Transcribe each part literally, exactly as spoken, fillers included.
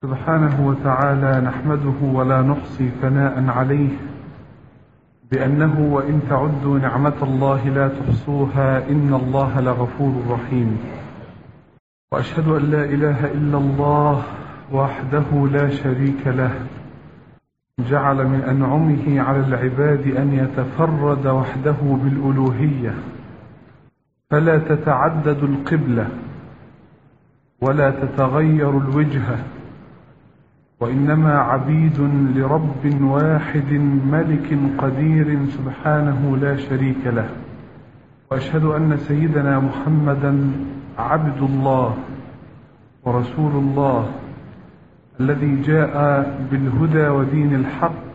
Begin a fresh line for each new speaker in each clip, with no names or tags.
سبحانه وتعالى نحمده ولا نحصي ثناء عليه بأنه وإن تعدوا نعمة الله لا تحصوها إن الله لغفور رحيم. وأشهد أن لا إله إلا الله وحده لا شريك له، جعل من أنعمه على العباد أن يتفرد وحده بالألوهية، فلا تتعدد القبلة ولا تتغير الوجهة، وإنما عبيد لرب واحد ملك قدير سبحانه لا شريك له. وأشهد أن سيدنا محمدا عبد الله ورسول الله الذي جاء بالهدى ودين الحق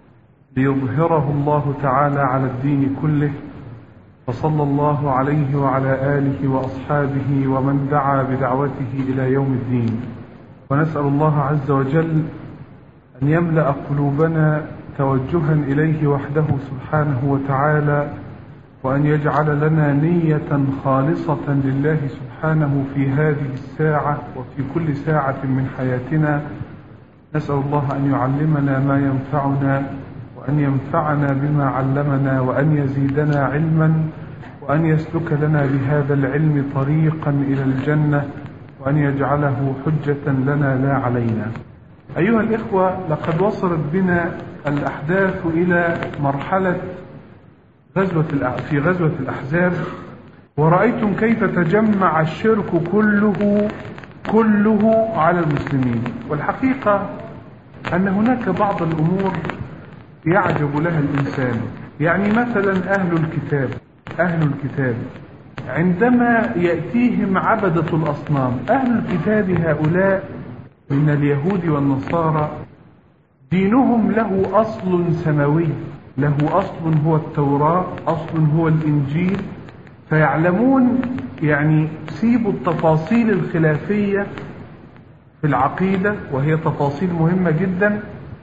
ليظهره الله تعالى على الدين كله، فصلى الله عليه وعلى آله وأصحابه ومن دعا بدعوته إلى يوم الدين. ونسأل الله عز وجل أن يملأ قلوبنا توجها إليه وحده سبحانه وتعالى، وأن يجعل لنا نية خالصة لله سبحانه في هذه الساعة وفي كل ساعة من حياتنا. نسأل الله أن يعلمنا ما ينفعنا، وأن ينفعنا بما علمنا، وأن يزيدنا علما، وأن يسلك لنا بهذا العلم طريقا إلى الجنة، وأن يجعله حجة لنا لا علينا. أيها الإخوة، لقد وصلت بنا الأحداث إلى مرحلة غزوة في غزوة الأحزاب، ورأيتم كيف تجمع الشرك كله كله على المسلمين. والحقيقة أن هناك بعض الأمور يعجب لها الإنسان. يعني مثلا أهل الكتاب أهل الكتاب عندما يأتيهم عبدة الأصنام، أهل الكتاب هؤلاء من اليهود والنصارى دينهم له أصل سماوي، له أصل هو التوراة، أصل هو الإنجيل، فيعلمون يعني سيبوا التفاصيل الخلافية في العقيدة وهي تفاصيل مهمة جدا،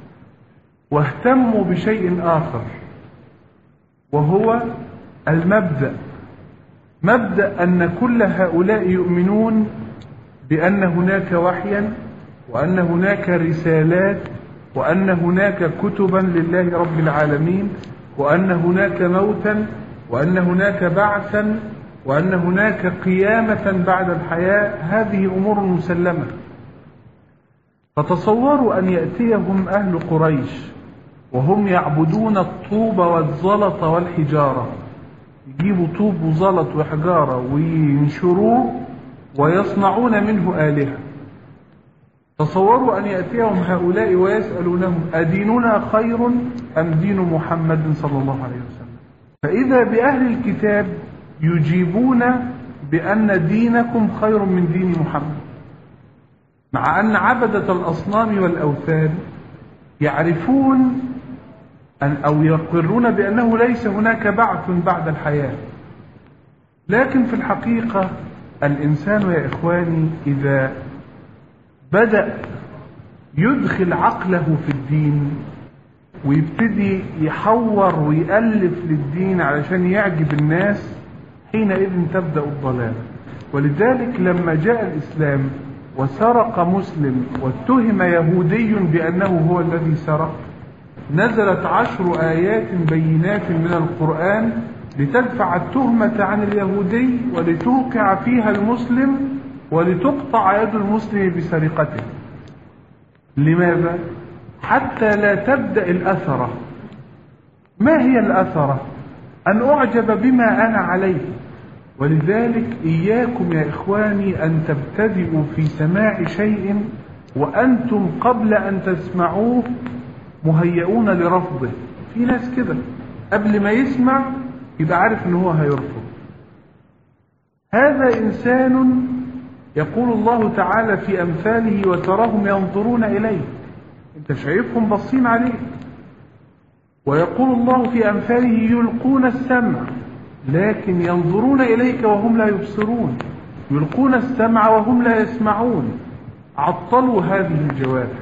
واهتموا بشيء آخر وهو المبدأ. مبدأ أن كل هؤلاء يؤمنون بأن هناك وحيا، وأن هناك رسالات، وأن هناك كتبا لله رب العالمين، وأن هناك موتا، وأن هناك بعثا، وأن هناك قيامة بعد الحياة. هذه أمور مسلمة. فتصوروا أن يأتيهم أهل قريش وهم يعبدون الطوب والزلط والحجارة، يجيبوا طوب وزلط وحجارة وينشروه ويصنعون منه آلهة. تصوروا أن يأتيهم هؤلاء ويسألونهم أديننا خير أم دين محمد صلى الله عليه وسلم؟ فإذا بأهل الكتاب يجيبون بأن دينكم خير من دين محمد، مع أن عبدة الأصنام والأوثان يعرفون أن أو يقرون بأنه ليس هناك بعث بعد الحياة. لكن في الحقيقة الإنسان يا إخواني إذا بدأ يدخل عقله في الدين ويبتدي يحور ويألف للدين علشان يعجب الناس، حينئذ تبدأ الضلالة. ولذلك لما جاء الإسلام وسرق مسلم واتهم يهودي بأنه هو الذي سرق، نزلت عشر آيات بينات من القرآن لتدفع التهمة عن اليهودي ولتوقع فيها المسلم ولتقطع يد المسلم بسرقته. لماذا؟ حتى لا تبدأ الأثرة. ما هي الأثرة؟ أن أعجب بما أنا عليه. ولذلك إياكم يا إخواني أن تبتدئوا في سماع شيء وأنتم قبل أن تسمعوه مهيئون لرفضه. في ناس كده قبل ما يسمع يبقى عارف أنه هو هيرفض. هذا إنسان يقول الله تعالى في أمثاله وتراهم ينظرون إليه، أنت شايفهم بصين عليه. ويقول الله في أمثاله يلقون السمع لكن ينظرون إليك وهم لا يبصرون، يلقون السمع وهم لا يسمعون. عطلوا هذه الجوارح.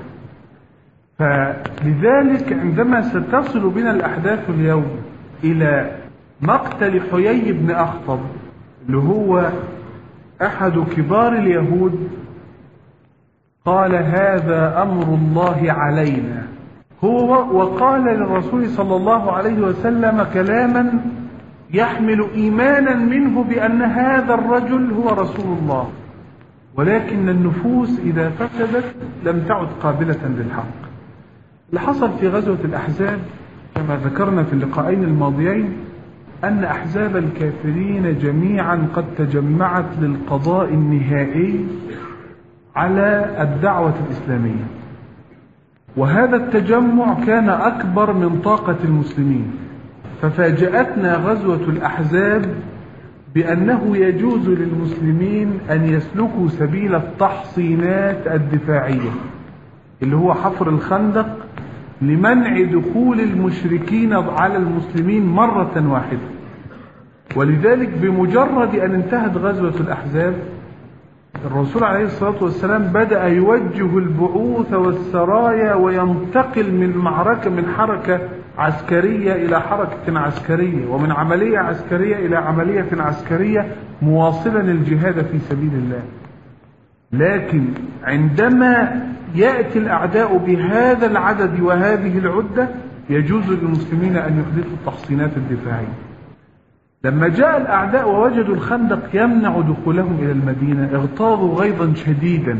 فلذلك عندما ستصل بنا الأحداث اليوم إلى مقتل حيي بن أخطب اللي هو أحد كبار اليهود، قال هذا أمر الله علينا. هو وقال للرسول صلى الله عليه وسلم كلاما يحمل إيمانا منه بأن هذا الرجل هو رسول الله، ولكن النفوس إذا فسدت لم تعد قابلة للحق. اللي حصل في غزوة الأحزاب كما ذكرنا في اللقاءين الماضيين أن أحزاب الكافرين جميعا قد تجمعت للقضاء النهائي على الدعوة الإسلامية، وهذا التجمع كان أكبر من طاقة المسلمين. ففاجأتنا غزوة الأحزاب بأنه يجوز للمسلمين أن يسلكوا سبيل التحصينات الدفاعية اللي هو حفر الخندق لمنع دخول المشركين على المسلمين مرة واحدة. ولذلك بمجرد أن انتهت غزوة الأحزاب الرسول عليه الصلاة والسلام بدأ يوجه البعوث والسرايا وينتقل من معركة من حركة عسكرية إلى حركة عسكرية، ومن عملية عسكرية إلى عملية عسكرية، مواصلا الجهاد في سبيل الله. لكن عندما يأتي الأعداء بهذا العدد وهذه العدة يجوز للمسلمين أن يحدثوا التحصينات الدفاعية. لما جاء الأعداء ووجدوا الخندق يمنع دخولهم إلى المدينة اغتاظوا غيظا شديدا،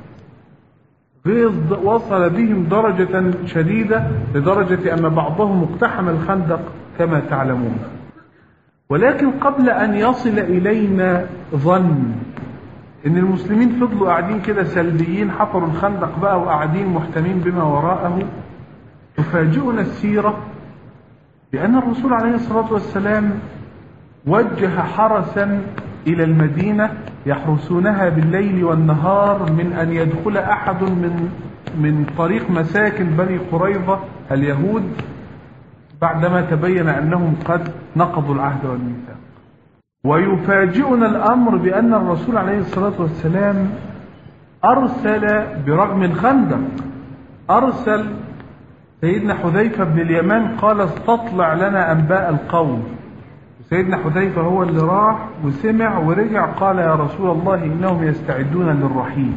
غيظ وصل بهم درجة شديدة لدرجة أن بعضهم اقتحم الخندق كما تعلمون. ولكن قبل أن يصل إلينا ظن إن المسلمين فضلوا قاعدين كده سلبيين، حفروا الخندق بقى وقاعدين محتمين بما وراءه، تفاجئنا السيرة بأن الرسول عليه الصلاة والسلام وجه حرسا إلى المدينة يحرسونها بالليل والنهار من أن يدخل أحد من من طريق مساكن بني قريظة اليهود بعدما تبين أنهم قد نقضوا العهد والميثاق. ويفاجئنا الأمر بأن الرسول عليه الصلاة والسلام أرسل برغم الخندق أرسل سيدنا حذيفة بن اليمان قال استطلع لنا أنباء القوم. سيدنا حذيفة هو اللي راح وسمع ورجع قال يا رسول الله إنهم يستعدون للرحيل.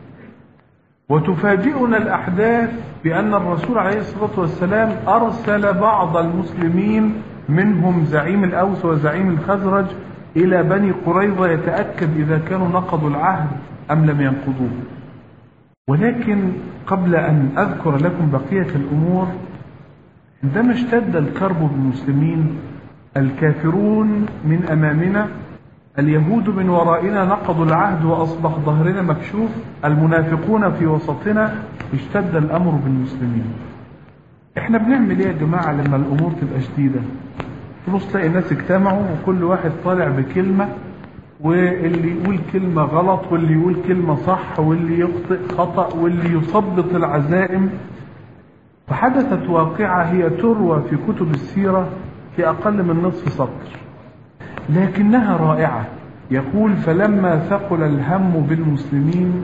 وتفاجئنا الأحداث بأن الرسول عليه الصلاة والسلام أرسل بعض المسلمين منهم زعيم الأوس وزعيم الخزرج إلى بني قريظة يتأكد إذا كانوا نقضوا العهد أم لم ينقضوه. ولكن قبل أن أذكر لكم بقية الأمور، عندما اشتد الكرب بالمسلمين الكافرون من أمامنا، اليهود من ورائنا نقضوا العهد وأصبح ظهرنا مكشوف، المنافقون في وسطنا، اشتد الأمر بالمسلمين. احنا بنعمل ايه يا جماعة لما الأمور تبقى شديدة؟ تبص تلاقي الناس اجتمعوا وكل واحد طالع بكلمة، واللي يقول كلمة غلط واللي يقول كلمة صح واللي يخطئ خطأ واللي يثبط العزائم. فحدثت واقعة هي تروى في كتب السيرة في أقل من نصف سطر، لكنها رائعة. يقول فلما ثقل الهم بالمسلمين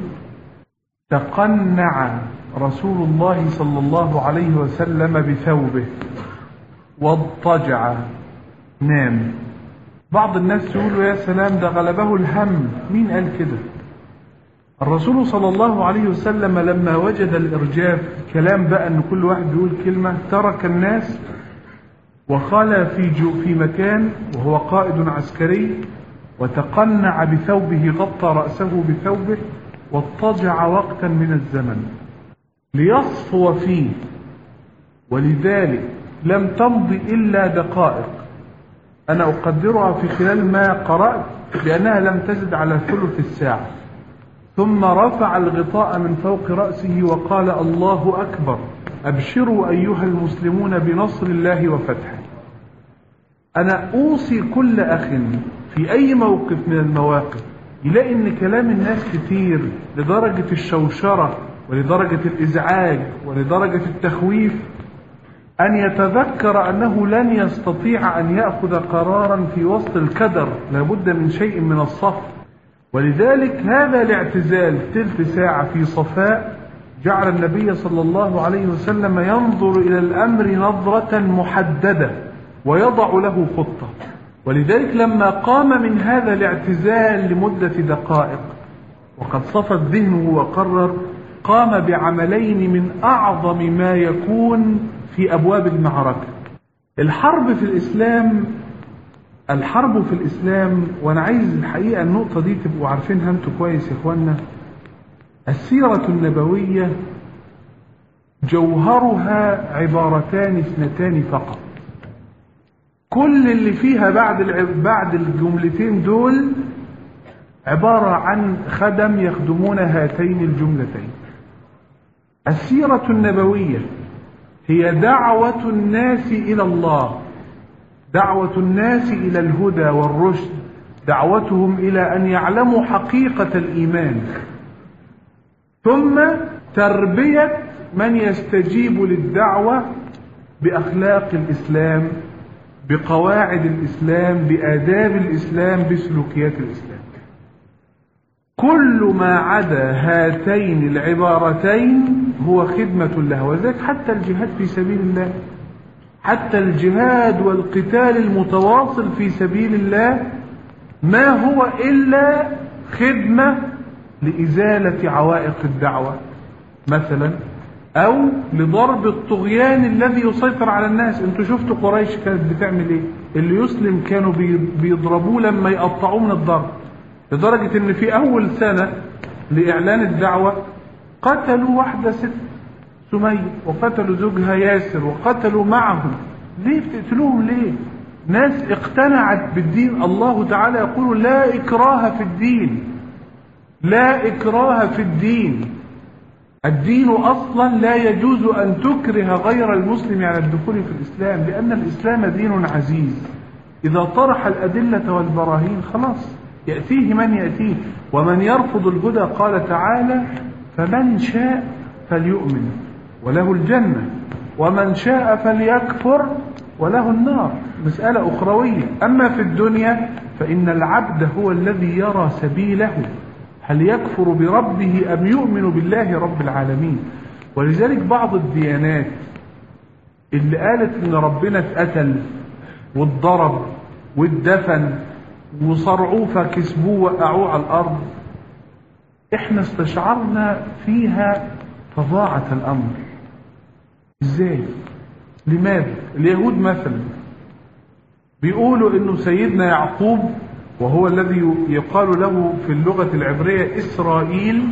تقنع رسول الله صلى الله عليه وسلم بثوبه واضطجع نام. بعض الناس يقولوا يا سلام ده غلبه الهم. مين قال كده؟ الرسول صلى الله عليه وسلم لما وجد الإرجاف، كلام بقى أن كل واحد يقول كلمة، ترك الناس وخلى في جو في مكان وهو قائد عسكري وتقنع بثوبه، غطى رأسه بثوبه واضطجع وقتا من الزمن ليصفو فيه. ولذلك لم تمضي إلا دقائق أنا أقدرها في خلال ما قرأت بأنها لم تزد على ثلث الساعة، ثم رفع الغطاء من فوق رأسه وقال الله أكبر، أبشروا أيها المسلمون بنصر الله وفتحه. أنا أوصي كل أخ في أي موقف من المواقف يلاقي أن كلام الناس كتير لدرجة الشوشرة ولدرجة الإزعاج ولدرجة التخويف، أن يتذكر أنه لن يستطيع أن يأخذ قرارا في وسط الكدر، لابد من شيء من الصف. ولذلك هذا الاعتزال تلت ساعة في صفاء جعل النبي صلى الله عليه وسلم ينظر إلى الأمر نظرة محددة ويضع له خطة. ولذلك لما قام من هذا الاعتزال لمدة دقائق وقد صفت ذهنه وقرر قام بعملين من أعظم ما يكون في أبواب المعركة. الحرب في الإسلام الحرب في الإسلام وأنا عايز الحقيقة النقطة دي تبقوا عارفينها انتوا كويس يا إخوانا. السيرة النبوية جوهرها عبارتان اثنتان فقط، كل اللي فيها بعد بعد الجملتين دول عبارة عن خدم يخدمون هاتين الجملتين. السيرة النبوية هي دعوة الناس إلى الله، دعوة الناس إلى الهدى والرشد، دعوتهم إلى أن يعلموا حقيقة الإيمان، ثم تربية من يستجيب للدعوة بأخلاق الإسلام، بقواعد الإسلام، بآداب الإسلام، بسلوكيات الإسلام. كل ما عدا هاتين العبارتين هو خدمة له. وذلك حتى الجهاد في سبيل الله، حتى الجهاد والقتال المتواصل في سبيل الله ما هو إلا خدمة لإزالة عوائق الدعوة مثلا، أو لضرب الطغيان الذي يسيطر على الناس. انتوا شفتوا قريش كانت بتعمل ايه؟ اللي يسلم كانوا بيضربوه لما يقطعوه من الضرب، لدرجة ان في اول سنة لإعلان الدعوة قتلوا واحدة ست سمية، وقتلوا زوجها ياسر، وقتلوا معهم. ليه بتقتلوهم ليه؟ ناس اقتنعت بالدين. الله تعالى يقول لا إكراه في الدين، لا إكراه في الدين. الدين أصلا لا يجوز أن تكره غير المسلم على الدخول في الإسلام، لأن الإسلام دين عزيز. إذا طرح الأدلة والبراهين خلاص يأتيه من يأتيه. ومن يرفض الهدى قال تعالى فمن شاء فليؤمن وله الجنة، ومن شاء فليكفر وله النار. مسألة أخروية. أما في الدنيا فإن العبد هو الذي يرى سبيله، هل يكفر بربه أم يؤمن بالله رب العالمين. ولذلك بعض الديانات اللي قالت إن ربنا اتقتل واتضرب واتدفن وصرعوه فكسبوه وقعوه على الأرض، احنا استشعرنا فيها فظاعة الأمر. ازاي؟ لماذا؟ اليهود مثلا بيقولوا انه سيدنا يعقوب، وهو الذي يقال له في اللغة العبرية إسرائيل،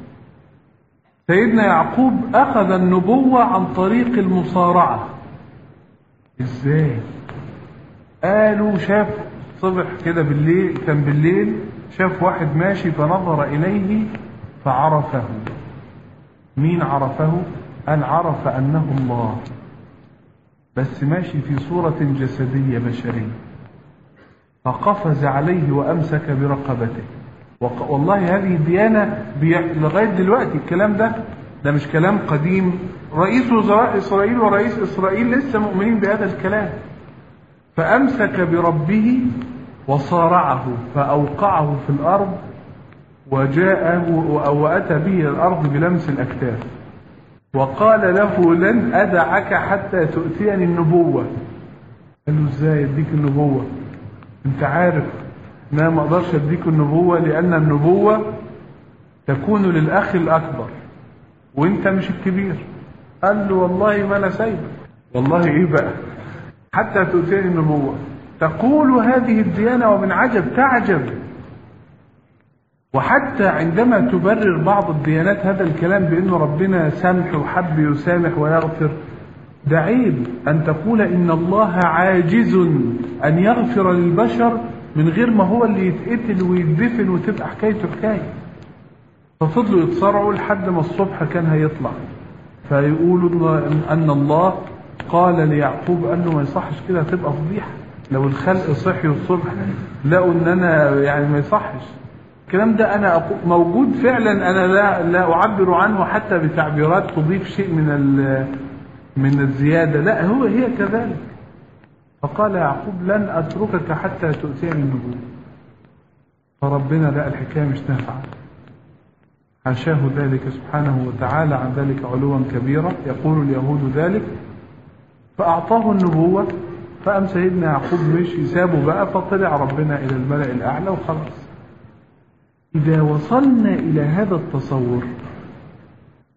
سيدنا يعقوب أخذ النبوة عن طريق المصارعة. ازاي؟ قالوا شاف صبح كده بالليل، كان بالليل شاف واحد ماشي فنظر إليه فعرفه. مين عرفه؟ قال عرف أنه الله، بس ماشي في صورة جسدية بشرية، فقفز عليه وأمسك برقبته. والله هذه الديانة لغاية دلوقتي الكلام ده ده مش كلام قديم. رئيس وزراء إسرائيل ورئيس إسرائيل لسه مؤمنين بهذا الكلام. فأمسك بربه وصارعه فأوقعه في الأرض، وجاءه وأتى به الأرض بلمس الأكتاف، وقال له لن أدعك حتى تؤتيني النبوة. قال له ازاي اديك النبوة؟ انت عارف ان انا ما اقدرش اديك النبوة، لان النبوة تكون للأخ الأكبر وانت مش الكبير. قال له والله ما انا سايبك. والله ايه بقى حتى تؤتيني النبوة؟ تقول هذه الديانة ومن عجب تعجب. وحتى عندما تبرر بعض الديانات هذا الكلام بأن ربنا سامح وحب يسامح ويغفر، ده عيب أن تقول إن الله عاجز أن يغفر للبشر من غير ما هو اللي يتقتل ويدفن وتبقى حكايته حكاية. ففضلوا يتصارعوا لحد ما الصبح كان هيطلع، فيقولوا أن الله قال ليعقوب قال له ما يصحش كده، هتبقى فضيحة لو الخلق صحي الصبح لقوا ان انا يعني ما يصحش الكلام ده. انا موجود فعلا، انا لا لا اعبر عنه حتى بتعبيرات تضيف شيء من من الزياده، لا هو هي كذلك. فقال يعقوب لن اتركك حتى تؤتيني النبوة. فربنا لا الحكايه مش نافعه، حاشاه ذلك سبحانه وتعالى عن ذلك علوا كبيرا. يقول اليهود ذلك، فاعطاه النبوه. فقام سيدنا يعقوب مشي سابه بقى، فطلع ربنا إلى الملأ الأعلى وخلاص. إذا وصلنا إلى هذا التصور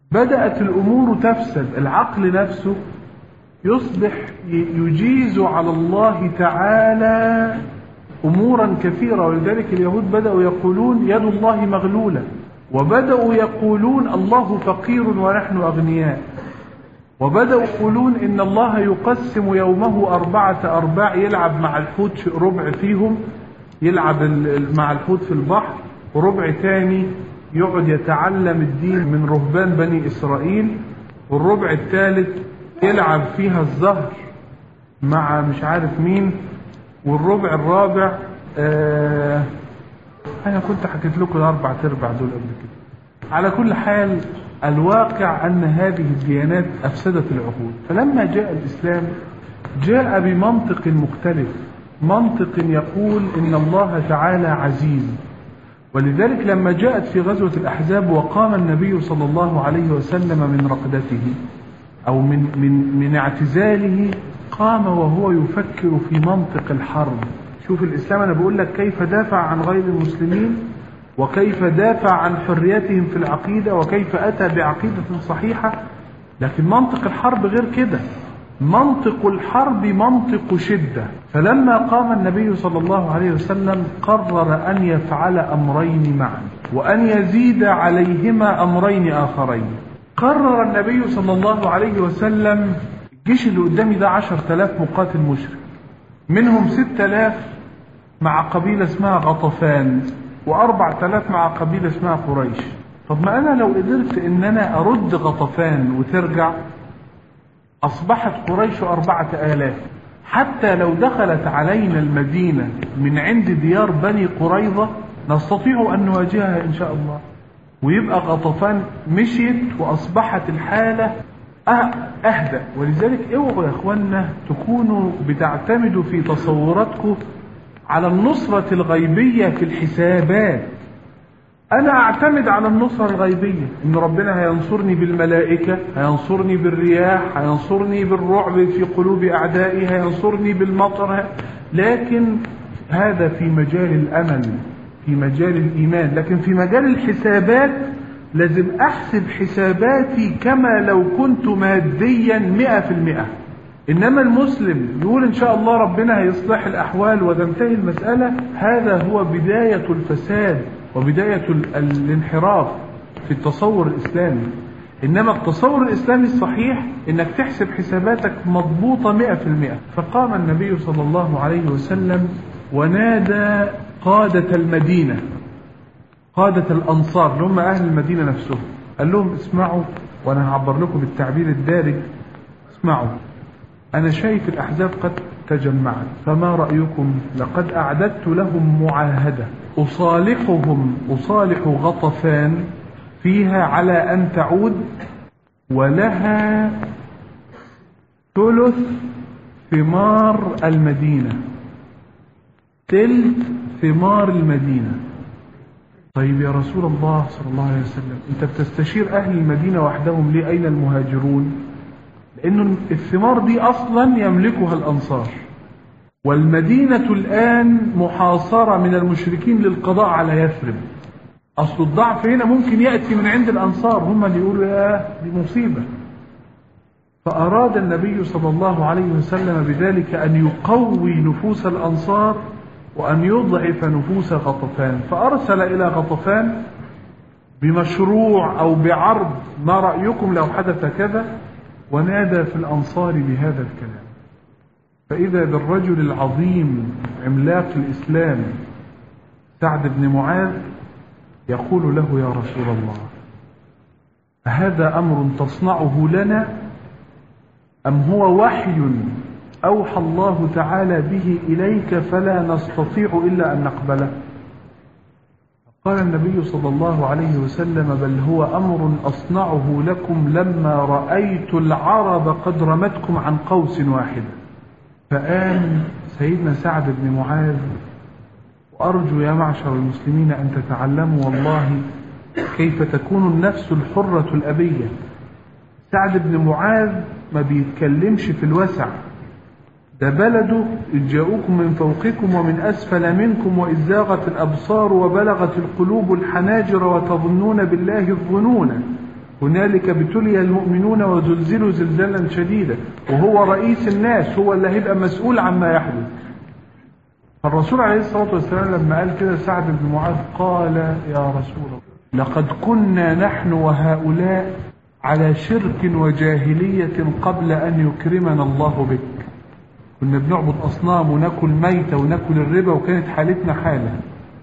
بدأت الأمور تفسد، العقل نفسه يصبح يجيز على الله تعالى أمورا كثيرة. ولذلك اليهود بدأوا يقولون يد الله مغلولة، وبدأوا يقولون الله فقير ونحن أغنياء، وبدأوا يقولون إن الله يقسم يومه أربعة أرباع، يلعب مع الحوت ربع فيهم، يلعب مع الحوت في البحر، وربع تاني يقعد يتعلم الدين من رهبان بني إسرائيل، والربع الثالث يلعب فيها الزهر مع مش عارف مين، والربع الرابع آه أنا كنت حكيت لكم الأربع تربع دول قبل كده. على كل حال الواقع أن هذه الديانات أفسدت العقول. فلما جاء الإسلام جاء بمنطق مختلف، منطق يقول إن الله تعالى عزيز. ولذلك لما جاءت في غزوة الأحزاب وقام النبي صلى الله عليه وسلم من رقدته أو من, من, من اعتزاله، قام وهو يفكر في منطق الحرب. شوف الإسلام، أنا بقول لك كيف دافع عن غير المسلمين، وكيف دافع عن حريتهم في العقيدة، وكيف أتى بعقيدة صحيحة. لكن منطق الحرب غير كده، منطق الحرب منطق شدة. فلما قام النبي صلى الله عليه وسلم قرر أن يفعل أمرين معا، وأن يزيد عليهما أمرين آخرين. قرر النبي صلى الله عليه وسلم الجيش اللي قدامي ده عشر تلاف مقاتل مشرك، منهم ست تلاف مع قبيلة اسمها غطفان، وأربع تلاف مع قبيلة اسمها قريش. طب ما أنا لو قدرت إن أنا أرد غطفان وترجع، أصبحت قريش أربعة آلاف. حتى لو دخلت علينا المدينة من عند ديار بني قريظة نستطيع أن نواجهها إن شاء الله، ويبقى غطفان مشيت وأصبحت الحالة أهدأ. ولذلك اوعوا يا أخوانا تكونوا بتعتمدوا في تصوراتكم على النصرة الغيبية في الحسابات. أنا أعتمد على النصرة الغيبية، إن ربنا هينصرني بالملائكة، هينصرني بالرياح، هينصرني بالرعب في قلوب أعدائي، هينصرني بالمطر. لكن هذا في مجال الأمل، في مجال الإيمان. لكن في مجال الحسابات لازم أحسب حساباتي كما لو كنت ماديا مئة في المئة. إنما المسلم يقول إن شاء الله ربنا هيصلح الأحوال وتنتهي المسألة، هذا هو بداية الفساد وبداية الانحراف في التصور الإسلامي. إنما التصور الإسلامي الصحيح إنك تحسب حساباتك مضبوطة مئة في المئة. فقام النبي صلى الله عليه وسلم ونادى قادة المدينة، قادة الأنصار اللي هم أهل المدينة نفسهم، قال لهم اسمعوا، وأنا هعبر لكم بالتعبير الدارج، اسمعوا، أنا شايف الأحزاب قد تجمعت، فما رأيكم؟ لقد أعددت لهم معاهدة أصالحهم أصالح غطفان فيها على أن تعود، ولها ثلث ثمار المدينة، تلت ثمار المدينة. طيب يا رسول الله صلى الله عليه وسلم، أنت بتستشير أهل المدينة وحدهم ليه؟ أين المهاجرون؟ لأن الثمار دي أصلا يملكها الأنصار، والمدينة الآن محاصرة من المشركين للقضاء على يثرب. أصل الضعف هنا ممكن يأتي من عند الأنصار، هم اللي يقولوا يا دي مصيبة. فأراد النبي صلى الله عليه وسلم بذلك أن يقوي نفوس الأنصار وأن يضعف نفوس غطفان. فأرسل إلى غطفان بمشروع أو بعرض، ما رأيكم لو حدث كذا؟ ونادى في الأنصار بهذا الكلام. فإذا بالرجل العظيم عملاق الإسلام سعد بن معاذ يقول له يا رسول الله، هذا أمر تصنعه لنا أم هو وحي أوحى الله تعالى به إليك فلا نستطيع إلا أن نقبله؟ قال النبي صلى الله عليه وسلم بل هو أمر أصنعه لكم لما رأيت العرب قد رمتكم عن قوس واحدة. فآن سيدنا سعد بن معاذ، وأرجو يا معشر المسلمين أن تتعلموا والله كيف تكون النفس الحرة الأبية. سعد بن معاذ ما بيتكلمش في الوسع، ده بلده إذ جاءوكم من فوقكم ومن أسفل منكم وإذ زاغت الأبصار وبلغت القلوب الحناجر وتظنون بالله الظنون. هنالك ابتلي المؤمنون وزلزلوا زلزالا شديدا، وهو رئيس الناس، هو اللي هيبقى مسؤول عما يحدث. الرسول عليه الصلاة والسلام لما قال كده سعد بن معاذ قال يا رسول الله لقد كنا نحن وهؤلاء على شرك وجاهلية قبل أن يكرمنا الله بك. كنا بنعبد أصنام وناكل ميتة وناكل الربا، وكانت حالتنا حالة.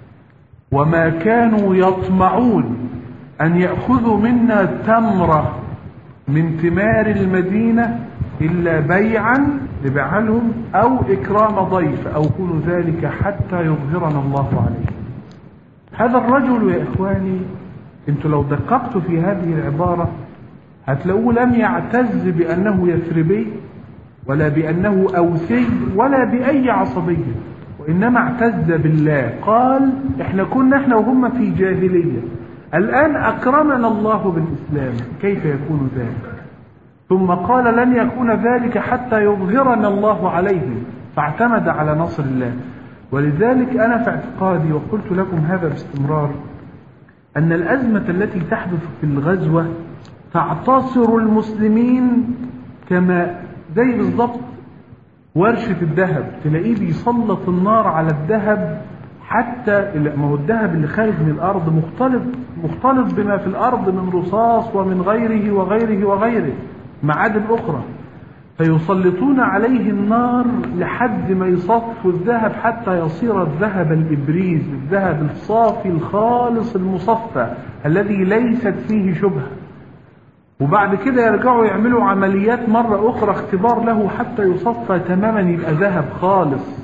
وما كانوا يطمعون أن يأخذوا منا تمرة من ثمار المدينة إلا بيعا لبيعها لهم أو إكرام ضيف أو كل ذلك حتى يظهرنا الله عليه. هذا الرجل يا إخواني انتوا لو دققتوا في هذه العبارة هتلاقوه لم يعتز بأنه يثربي ولا بأنه أوسي ولا بأي عصبية، وإنما اعتز بالله. قال احنا كنا احنا وهم في جاهلية، الآن أكرمنا الله بالإسلام، كيف يكون ذلك؟ ثم قال لن يكون ذلك حتى يظهرنا الله عليه، فاعتمد على نصر الله. ولذلك أنا في اعتقادي وقلت لكم هذا باستمرار أن الأزمة التي تحدث في الغزوة تعتصر المسلمين كما زي بالضبط ورشة الذهب، تلاقيه بيسلط النار على الذهب حتى ما هو الذهب اللي خارج من الأرض مختلط مختلط بما في الأرض من رصاص ومن غيره وغيره وغيره معادن أخرى، فيسلطون عليه النار لحد ما يصفوا الذهب حتى يصير الذهب الإبريز، الذهب الصافي الخالص المصفى الذي ليست فيه شبهة. وبعد كده يرجعوا يعملوا عمليات مرة أخرى اختبار له حتى يصفى تماما يبقى ذهب خالص.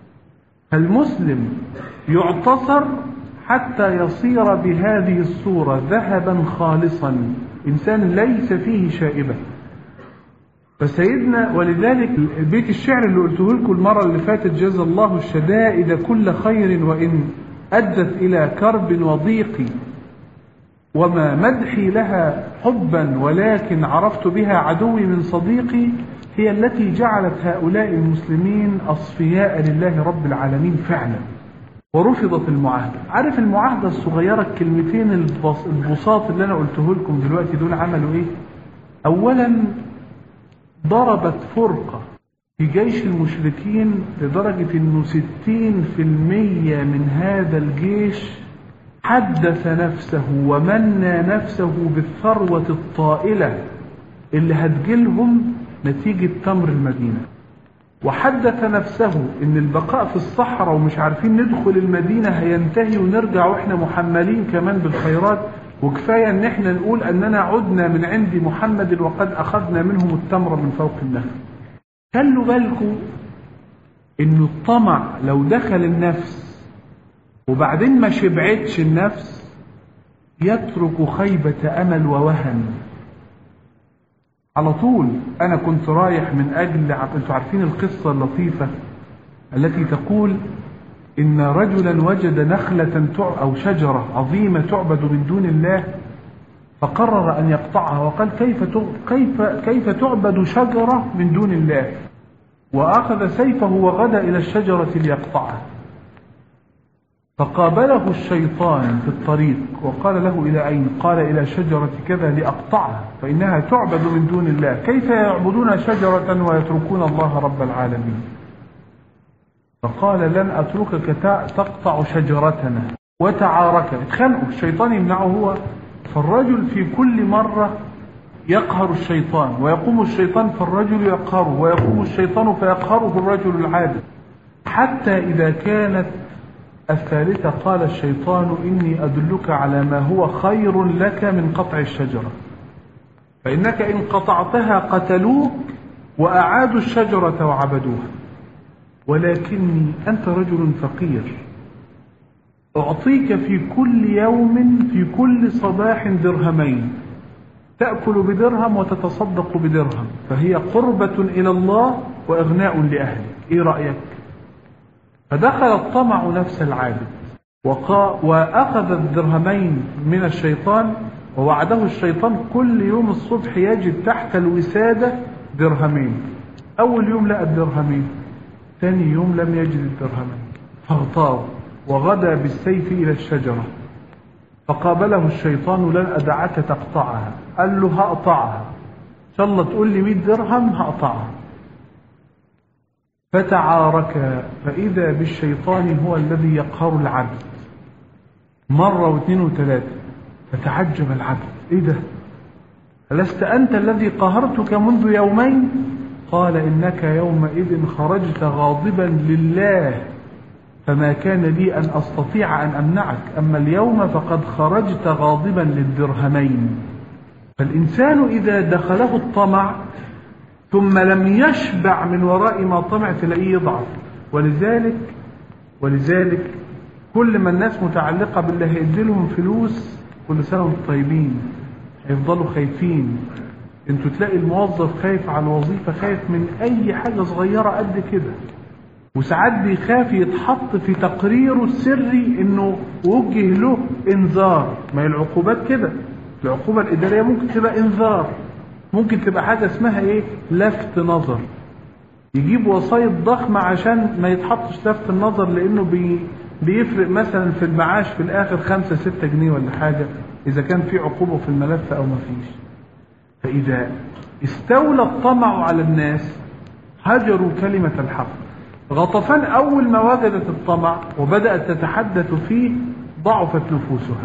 فالمسلم يعتصر حتى يصير بهذه الصورة ذهبا خالصا، إنسان ليس فيه شائبة. فسيدنا ولذلك البيت الشعر اللي قلته لكم المرة اللي فاتت جزا الله الشدائد كل خير وإن أدت إلى كرب وضيق، وما مدحي لها حبا ولكن عرفت بها عدوي من صديقي، هي التي جعلت هؤلاء المسلمين أصفياء لله رب العالمين فعلا. ورفضت المعاهدة. عارف المعاهدة الصغيرة الكلمتين البساط اللي أنا قلته لكم دلوقتي دول عملوا إيه؟ أولا ضربت فرقة في جيش المشركين لدرجة أنه ستين في المية من هذا الجيش حدث نفسه ومنى نفسه بالثروة الطائلة اللي هتجيلهم نتيجة تمر المدينة، وحدث نفسه ان البقاء في الصحراء ومش عارفين ندخل المدينة هينتهي ونرجع واحنا محملين كمان بالخيرات، وكفاية ان احنا نقول اننا عدنا من عند محمد وقد اخذنا منهم التمر من فوق النخل. خلوا بالكم انه الطمع لو دخل النفس وبعدين ما شبعتش النفس يترك خيبة امل ووهن على طول. انا كنت رايح من اجل، انتوا عارفين القصة اللطيفة التي تقول ان رجلا وجد نخلة او شجرة عظيمة تعبد من دون الله فقرر ان يقطعها، وقال كيف كيف كيف تعبد شجرة من دون الله، واخذ سيفه وغدا الى الشجرة ليقطعها. فقابله الشيطان في الطريق وقال له إلى أين؟ قال إلى شجرة كذا لأقطعها فإنها تعبد من دون الله، كيف يعبدون شجرة ويتركون الله رب العالمين؟ فقال لن أتركك تقطع شجرتنا، وتعارك اتخانقوا، الشيطان يمنعه هو. فالرجل في كل مرة يقهر الشيطان ويقوم الشيطان فالرجل يقهره، ويقوم الشيطان فيقهره الرجل العادل، حتى إذا كانت الثالثة قال الشيطان إني أدلك على ما هو خير لك من قطع الشجرة، فإنك إن قطعتها قتلوك وأعادوا الشجرة وعبدوها، ولكني أنت رجل فقير أعطيك في كل يوم في كل صباح درهمين، تأكل بدرهم وتتصدق بدرهم، فهي قربة إلى الله وإغناء لأهلك، إيه رأيك؟ فدخل الطمع نفس العابد وأخذ الدرهمين من الشيطان، ووعده الشيطان كل يوم الصبح يجد تحت الوسادة درهمين. أول يوم لقى الدرهمين، ثاني يوم لم يجد الدرهمين، فاغتاظ وغدا بالسيف إلى الشجرة فقابله الشيطان: لن أدعك تقطعها. قال له: هقطعها، إن شاء الله تقول لي مئة درهم هقطعها. فتعاركا، فإذا بالشيطان هو الذي يقهر العبد مرة واثنين وثلاثة. فتعجب العبد: إيه ده؟ ألست أنت الذي قهرتك منذ يومين؟ قال: إنك يومئذ خرجت غاضبا لله، فما كان لي أن أستطيع أن أمنعك، أما اليوم فقد خرجت غاضبا للدرهمين. فالإنسان إذا دخله الطمع ثم لم يشبع من وراء ما طمع تلاقيه يضعف. ولذلك ولذلك كل ما الناس متعلقة بالله هيديلهم فلوس كل سنة وانتم طيبين، هيفضلوا خايفين. انتوا تلاقي الموظف خايف على الوظيفة، خايف من أي حاجة صغيرة قد كده، وساعات بيخاف يتحط في تقريره السري انه وجه له انذار. ما هي العقوبات كده، العقوبة الإدارية ممكن تبقى انذار، ممكن تبقى حاجة اسمها ايه؟ لفت نظر. يجيب وسايط ضخمة عشان ما يتحطش لفت النظر، لانه بي بيفرق مثلا في المعاش في الاخر خمسة ستة جنيه ولا حاجة، اذا كان في عقوبة في الملف او ما فيش. فاذا استولى الطمع على الناس هجروا كلمة الحق. غطفان اول ما وجدت الطمع وبدأت تتحدث فيه ضعفت نفوسها،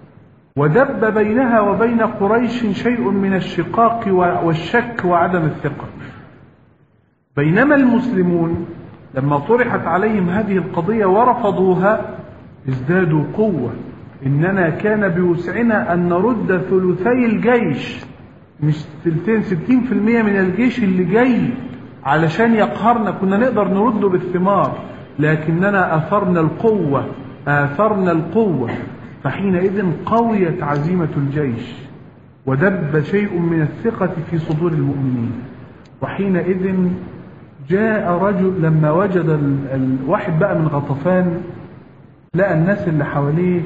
ودب بينها وبين قريش شيء من الشقاق والشك وعدم الثقة. بينما المسلمون لما طرحت عليهم هذه القضية ورفضوها ازدادوا قوة. إننا كان بوسعنا أن نرد ثلثي الجيش، مش ثلثين، ستين في المية من الجيش اللي جاي علشان يقهرنا كنا نقدر نرده بالثمار، لكننا أثرنا القوة آثرنا القوة. فحينئذ قويت عزيمة الجيش ودب شيء من الثقة في صدور المؤمنين. وحينئذ جاء رجل لما وجد الواحد بقى من غطفان، لقى الناس اللي حواليه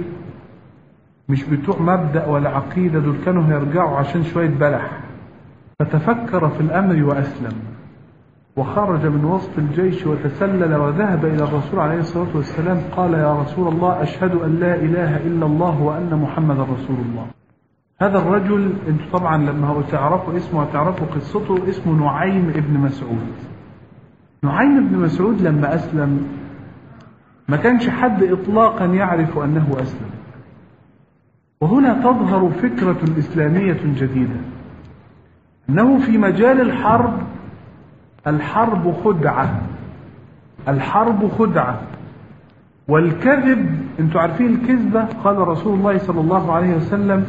مش بتوع مبدأ ولا عقيدة، دول كانوا هيرجعوا عشان شوية بلح. فتفكر في الأمر وأسلم، وخرج من وسط الجيش وتسلل وذهب إلى الرسول عليه الصلاة والسلام. قال: يا رسول الله، أشهد أن لا إله إلا الله وأن محمد رسول الله. هذا الرجل انتوا طبعا لما تعرفوا اسمه وتعرفوا قصته، اسمه نعيم ابن مسعود. نعيم ابن مسعود لما أسلم ما كانش حد إطلاقا يعرف أنه أسلم. وهنا تظهر فكرة إسلامية جديدة، أنه في مجال الحرب، الحرب خدعة، الحرب خدعة. والكذب، انتوا عارفين الكذبة، قال رسول الله صلى الله عليه وسلم: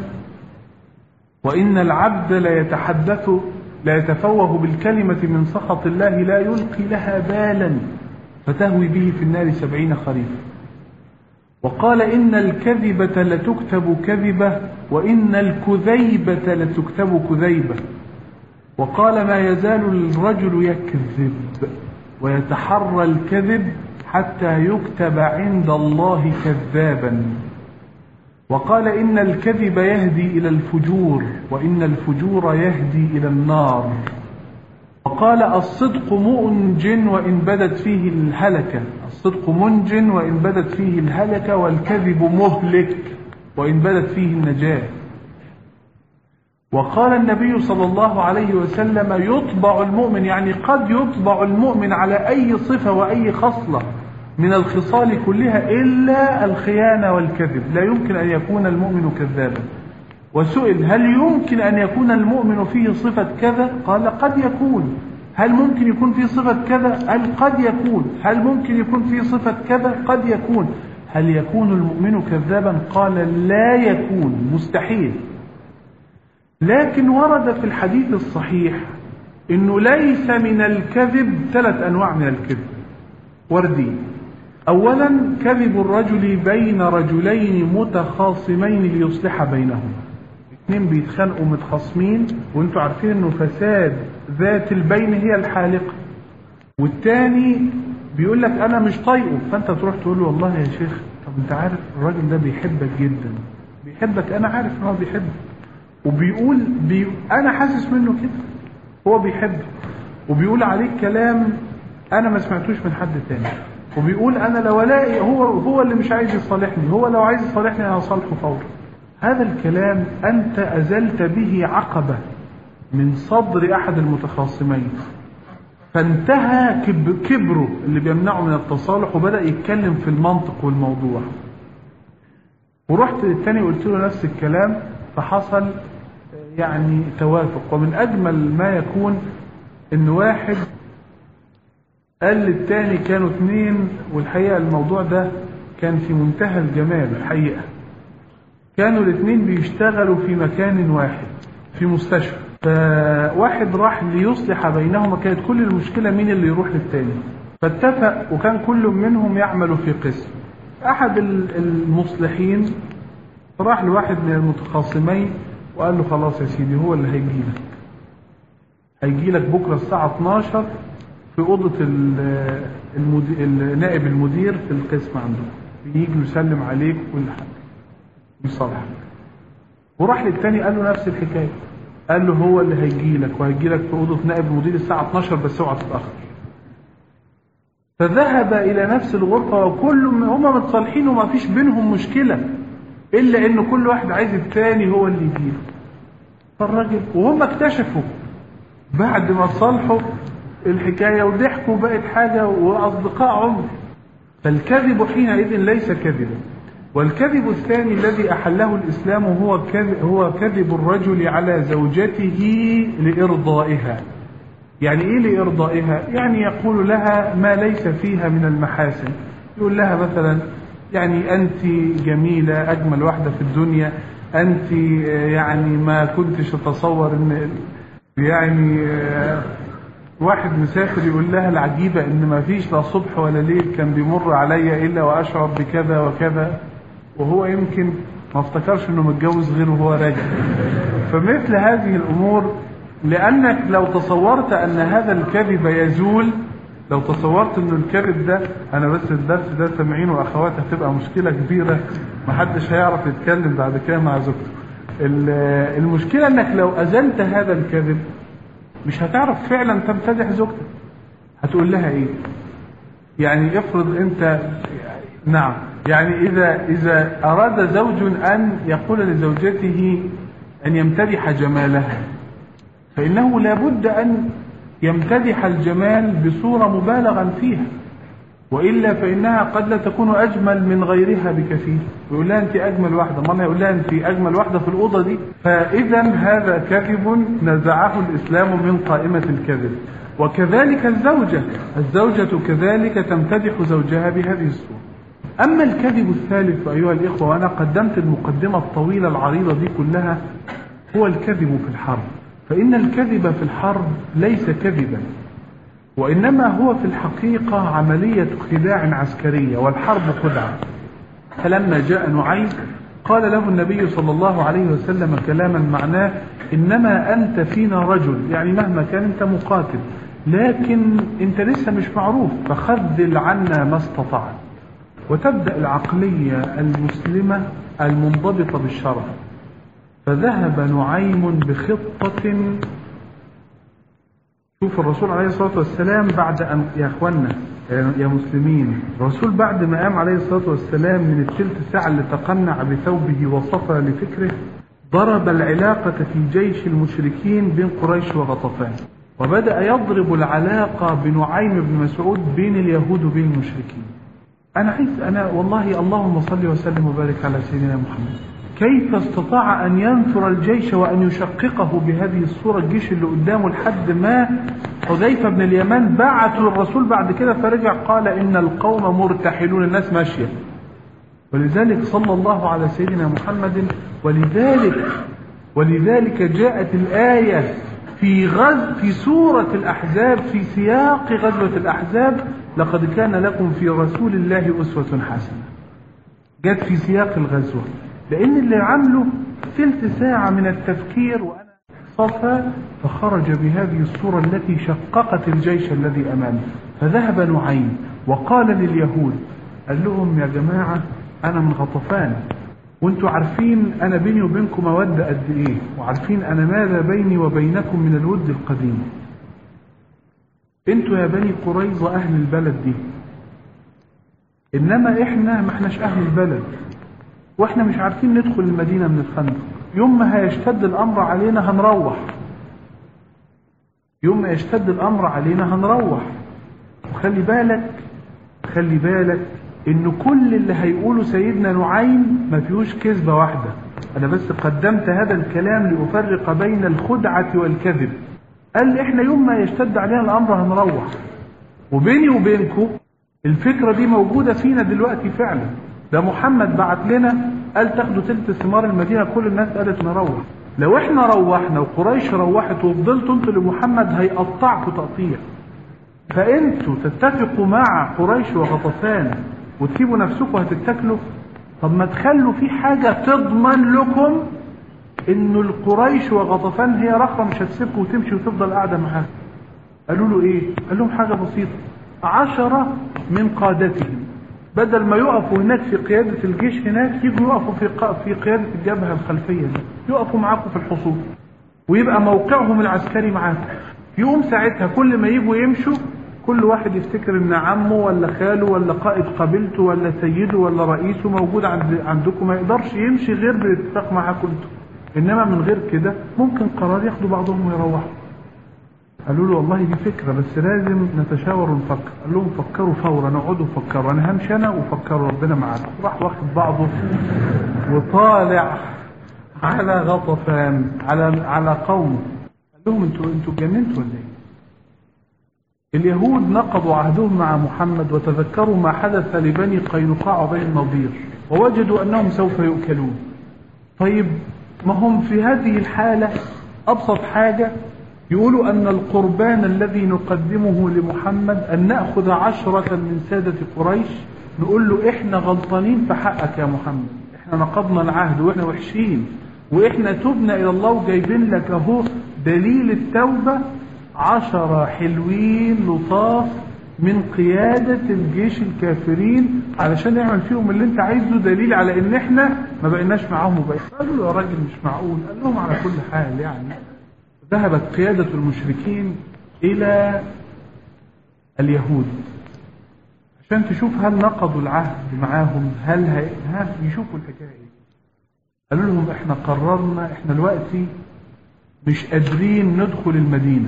وإن العبد لا يتحدث لا يتفوه بالكلمة من سخط الله لا يلقي لها بالا فتهوي به في النار سبعين خريفا. وقال: إن الكذبة لتكتب كذبة، وإن الكذيبة لتكتب كذيبة. وقال: ما يزال الرجل يكذب ويتحرى الكذب حتى يكتب عند الله كذابا. وقال: إن الكذب يهدي إلى الفجور، وإن الفجور يهدي إلى النار. وقال: الصدق منج وإن بدت فيه الهلكة، الصدق منج وإن بدت فيه الهلكة، والكذب مهلك وإن بدت فيه النجاة. وقال النبي صلى الله عليه وسلم: يطبع المؤمن، يعني قد يطبع المؤمن على أي صفة وأي خصلة من الخصال كلها إلا الخيانة والكذب. لا يمكن أن يكون المؤمن كذابا. وسئل: هل يمكن أن يكون المؤمن فيه صفة كذا؟ قال: قد يكون. هل ممكن يكون فيه صفة كذا؟ قال: قد يكون. هل ممكن يكون فيه صفة كذا؟ قد يكون. هل يكون المؤمن كذابا؟ قال: لا يكون، مستحيل. لكن ورد في الحديث الصحيح إنه ليس من الكذب ثلاث أنواع من الكذب وردين. أولا كذب الرجل بين رجلين متخاصمين ليصلح بينهما، اثنين بيتخانقوا متخاصمين وانتوا عارفين انه فساد ذات البين هي الحالقة، والتاني بيقول لك انا مش طايقه، فانت تروح تقول له والله يا شيخ طب انت عارف الراجل ده بيحبك جدا، بيحبك، انا عارف ان هو بيحبك، وبيقول بي... انا حاسس منه كده، هو بيحبك وبيقول عليك كلام انا ما سمعتوش من حد تاني، وبيقول انا لو الاقي هو هو اللي مش عايز يصالحني، هو لو عايز يصالحني انا هصالحه فورا. هذا الكلام أنت أزلت به عقبة من صدر أحد المتخاصمين، فانتهى كبره اللي بيمنعه من التصالح وبدأ يتكلم في المنطق والموضوع. ورحت للتاني قلت له نفس الكلام، فحصل يعني توافق. ومن أجمل ما يكون إن واحد قال للتاني كانوا اثنين، والحقيقة الموضوع ده كان في منتهى الجمال الحقيقة. كانوا الاثنين بيشتغلوا في مكان واحد في مستشفى، فواحد راح ليصلح بينهما، كانت كل المشكلة مين اللي يروح للتاني، فاتفق وكان كل منهم يعمل في قسم. أحد المصلحين راح لواحد من المتخاصمين وقال له خلاص يا سيدي هو اللي هيجيلك هيجيلك بكرة الساعة اتناشر في أوضة المدير نائب المدير في القسم عنده، يجي يسلم عليك وكل حاجة يصالحك. وراح للتاني قال له نفس الحكاية، قال له هو اللي هيجيلك وهيجيلك في أوضة نائب المدير الساعة اتناشر بس اوعى تتأخر. فذهب إلى نفس الغرفة وكل هم متصالحين وما فيش بينهم مشكلة، إلا إن كل واحد عايز التاني هو اللي يجيله. فالراجل وهم اكتشفوا بعد ما صالحوا الحكاية وضحكوا بقت حاجة وأصدقاء عمر. فالكذب حينئذ ليس كذبا. والكذب الثاني الذي أحله الإسلام هو كذب, هو كذب الرجل على زوجته لإرضائها. يعني إيه لإرضائها؟ يعني يقول لها ما ليس فيها من المحاسن، يقول لها مثلا يعني أنت جميلة أجمل واحدة في الدنيا، أنت يعني ما كنتش أتصور أن يعني واحد مسافر يقول لها العجيبة أن ما فيش لا صبح ولا ليل كان بيمر عليا إلا وأشعر بكذا وكذا، وهو يمكن ما افتكرش أنه متجوز غيره وهو راجع. فمثل هذه الأمور، لأنك لو تصورت أن هذا الكذب يزول، لو تصورت أن الكذب ده أنا بس الدرس ده سامعينه وأخوات هتبقى مشكلة كبيرة، محدش هيعرف يتكلم بعد كده مع زوجته. المشكلة أنك لو أزلت هذا الكذب مش هتعرف فعلا تمتدح زوجتك. هتقول لها إيه؟ يعني افرض أنت نعم يعني إذا إذا أراد زوج أن يقول لزوجته أن يمتدح جمالها، فإنه لابد أن يمتدح الجمال بصورة مبالغا فيها، وإلا فإنها قد لا تكون أجمل من غيرها بكثير. يقول لها أنت أجمل واحدة، مرة يقول لها أنت أجمل واحدة في الأوضة دي. فإذا هذا كذب نزعه الإسلام من قائمة الكذب. وكذلك الزوجة الزوجة كذلك تمتدح زوجها بهذه الصورة. أما الكذب الثالث أيها الإخوة، وأنا قدمت المقدمة الطويلة العريضة دي كلها، هو الكذب في الحرب. فإن الكذب في الحرب ليس كذبا، وإنما هو في الحقيقة عملية خداع عسكرية، والحرب خدعة. فلما جاء نعيم قال له النبي صلى الله عليه وسلم كلاما معناه إنما أنت فينا رجل، يعني مهما كان أنت مقاتل، لكن أنت لسه مش معروف، فخذل عنا ما استطعت. وتبدأ العقلية المسلمة المنضبطة بالشرع. فذهب نعيم بخطة. شوف الرسول عليه الصلاة والسلام بعد أن يا أخوانا يا مسلمين، الرسول بعد ما قام عليه الصلاة والسلام من الثلث ساعة اللي تقنع بثوبه وصفى لفكره، ضرب العلاقة في جيش المشركين بين قريش وغطفان، وبدأ يضرب العلاقة بنعيم بن مسعود بين اليهود وبين المشركين. أنا عايز أنا والله اللهم صل وسلم وبارك على سيدنا محمد، كيف استطاع أن ينثر الجيش وأن يشققه بهذه الصورة الجيش اللي قدامه، لحد ما حذيفة بن اليمان بعث للرسول بعد كده فرجع قال إن القوم مرتحلون، الناس ماشية. ولذلك صلى الله على سيدنا محمد. ولذلك ولذلك جاءت الآية في غز في سورة الأحزاب في سياق غزوة الأحزاب: لقد كان لكم في رسول الله أسوة حسنة. جاءت في سياق الغزوة، لأن اللي عمله ثلث ساعة من التفكير وأنا صفى، فخرج بهذه الصورة التي شققت الجيش الذي أمامه. فذهب نعيم وقال لليهود، قال لهم يا جماعة أنا من غطفان، وانتوا عارفين أنا بيني وبينكم مودة قد إيه، وعارفين أنا ماذا بيني وبينكم من الود القديم. انتوا يا بني قريظة أهل البلد دي، إنما إحنا ما إحناش أهل البلد. واحنا مش عارفين ندخل المدينة من الخندق. يوم ما هيشتد الامر علينا هنروح، يوم ما يشتد الامر علينا هنروح. وخلي بالك خلي بالك ان كل اللي هيقوله سيدنا نعيم ما فيهوش كذبة واحدة. انا بس قدمت هذا الكلام لأفرق بين الخدعة والكذب. قال لي احنا يوم ما يشتد علينا الامر هنروح، وبيني وبينكم الفكرة دي موجودة فينا دلوقتي فعلا. ده محمد بعت لنا قال تاخدوا تلت ثمار المدينة، كل الناس قالت نروح. لو احنا روحنا وقريش روحت وفضلتوا انتوا لمحمد هيقطعكوا تقطيع. فانتوا تتفقوا مع قريش وغطفان وتسيبوا نفسكم هتتاكلوا؟ طب ما تخلوا في حاجة تضمن لكم انه القريش وغطفان هي رخرة مش هتسيبكم وتمشي وتفضل قاعدة معاها. قالوا له ايه؟ قال لهم حاجة بسيطة، عشرة من قادتهم بدل ما يقفوا هناك في قيادة الجيش هناك يجوا يقفوا في في قيادة الجبهة الخلفية دي، يقفوا معاكم في الحصول ويبقى موقعهم العسكري معاكم. يقوم ساعتها كل ما يجوا يمشوا كل واحد يفتكر ان عمه ولا خاله ولا قائد قبيلته ولا سيده ولا رئيسه موجود عند عندكم، ما يقدرش يمشي غير بالاتفاق معاكم انتوا. انما من غير كده ممكن قرار ياخدوا بعضهم ويروحوا. قالوا له والله دي فكرة بس لازم نتشاور ونفكر. قال لهم فكروا فورا، اقعدوا فكروا، انا همشي انا وفكروا ربنا معاكم. راح واخد بعضه وطالع على غطفان على على قومه. قال لهم انتوا انتوا اتجننتوا ولا ايه؟ اليهود نقضوا عهدهم مع محمد وتذكروا ما حدث لبني قينقاع وبني النضير ووجدوا انهم سوف يؤكلون. طيب ما هم في هذه الحالة ابسط حاجة يقولوا ان القربان الذي نقدمه لمحمد ان نأخذ عشرة من سادة قريش نقول له احنا غلطانين في حقك يا محمد، احنا نقضنا العهد واحنا وحشين واحنا تبنا الى الله وجايبين لك اهو دليل التوبة، عشرة حلوين لطاف من قيادة الجيش الكافرين علشان نعمل فيهم اللي انت عايزه، دليل على ان احنا ما بقيناش معاهم وبقينا. قالوا له يا راجل مش معقول. قال لهم على كل حال يعني ذهبت قيادة المشركين الى اليهود عشان تشوف هل نقضوا العهد معاهم، هل هي... ها يشوفوا الحكاية ايه. قالوا لهم احنا قررنا احنا دلوقتي مش قادرين ندخل المدينة،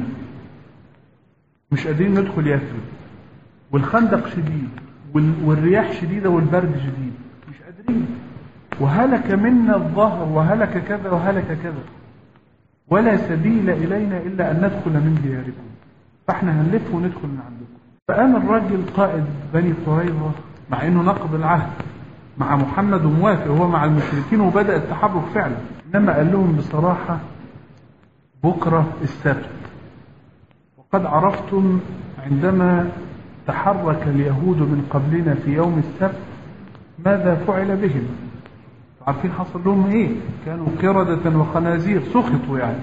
مش قادرين ندخل يثرب، والخندق شديد والرياح شديدة والبرد شديد، مش قادرين، وهلك منا الظهر وهلك كذا وهلك كذا، ولا سبيل إلينا إلا أن ندخل من دياركم، فاحنا هنلف وندخل من عندكم. فقام الراجل قائد بني قريظة مع انه نقض العهد مع محمد وموافق هو مع المشركين وبدأ التحرك فعلا، انما قال لهم بصراحة بكرة السبت، وقد عرفتم عندما تحرك اليهود من قبلنا في يوم السبت ماذا فعل بهم. عارفين حصل لهم ايه؟ كانوا قردة وخنازير، سخطوا يعني.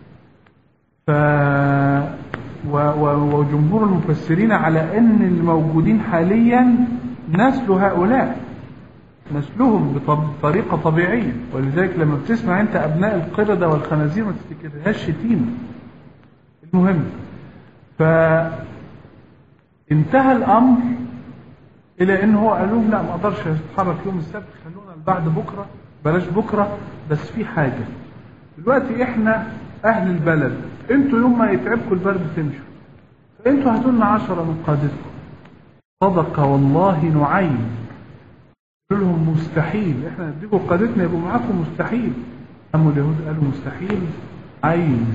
ف و... و... وجمهور المفسرين على ان الموجودين حاليا نسل هؤلاء، نسلهم بطريقة طبيعية، ولذلك لما بتسمع انت ابناء القردة والخنازير ما تفتكرهاش شتيمة. المهم فانتهى الامر الى ان هو قال لهم لا ما اقدرش اتحرك يوم السبت، خلونا بعد بكرة، بلاش بكرة، بس في حاجة دلوقتي احنا اهل البلد، انتوا يوم ما يتعبكم البرد تمشوا، فانتوا هاتوا لنا عشرة من قادتكم. صدق والله نعيم. قالوا لهم مستحيل، احنا نديكم قادتنا يبقوا معاكم، مستحيل. اما اليهود قالوا مستحيل عين.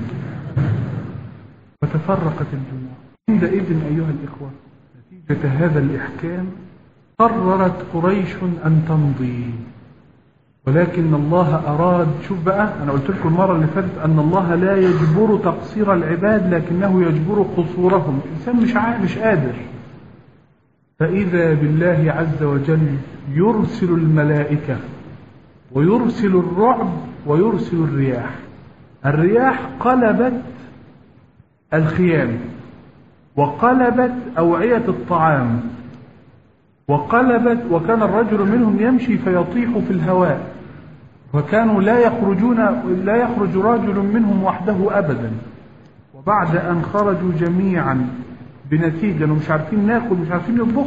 وتفرقت الجموع. عندئذ ايها الاخوة نتيجة هذا الاحكام قررت قريش ان تمضي، ولكن الله أراد، شوف بقى أنا قلت لكم المرة اللي فاتت أن الله لا يجبر تقصير العباد لكنه يجبر قصورهم. الإنسان مش مش قادر، فإذا بالله عز وجل يرسل الملائكة ويرسل الرعب ويرسل الرياح. الرياح قلبت الخيام وقلبت أوعية الطعام وقلبت، وكان الرجل منهم يمشي فيطيح في الهواء، وكانوا لا يخرجون لا يخرج رجل منهم وحده أبدا. وبعد أن خرجوا جميعا بنتيجة مش عارفين ناكل مش عارفين نطبخ،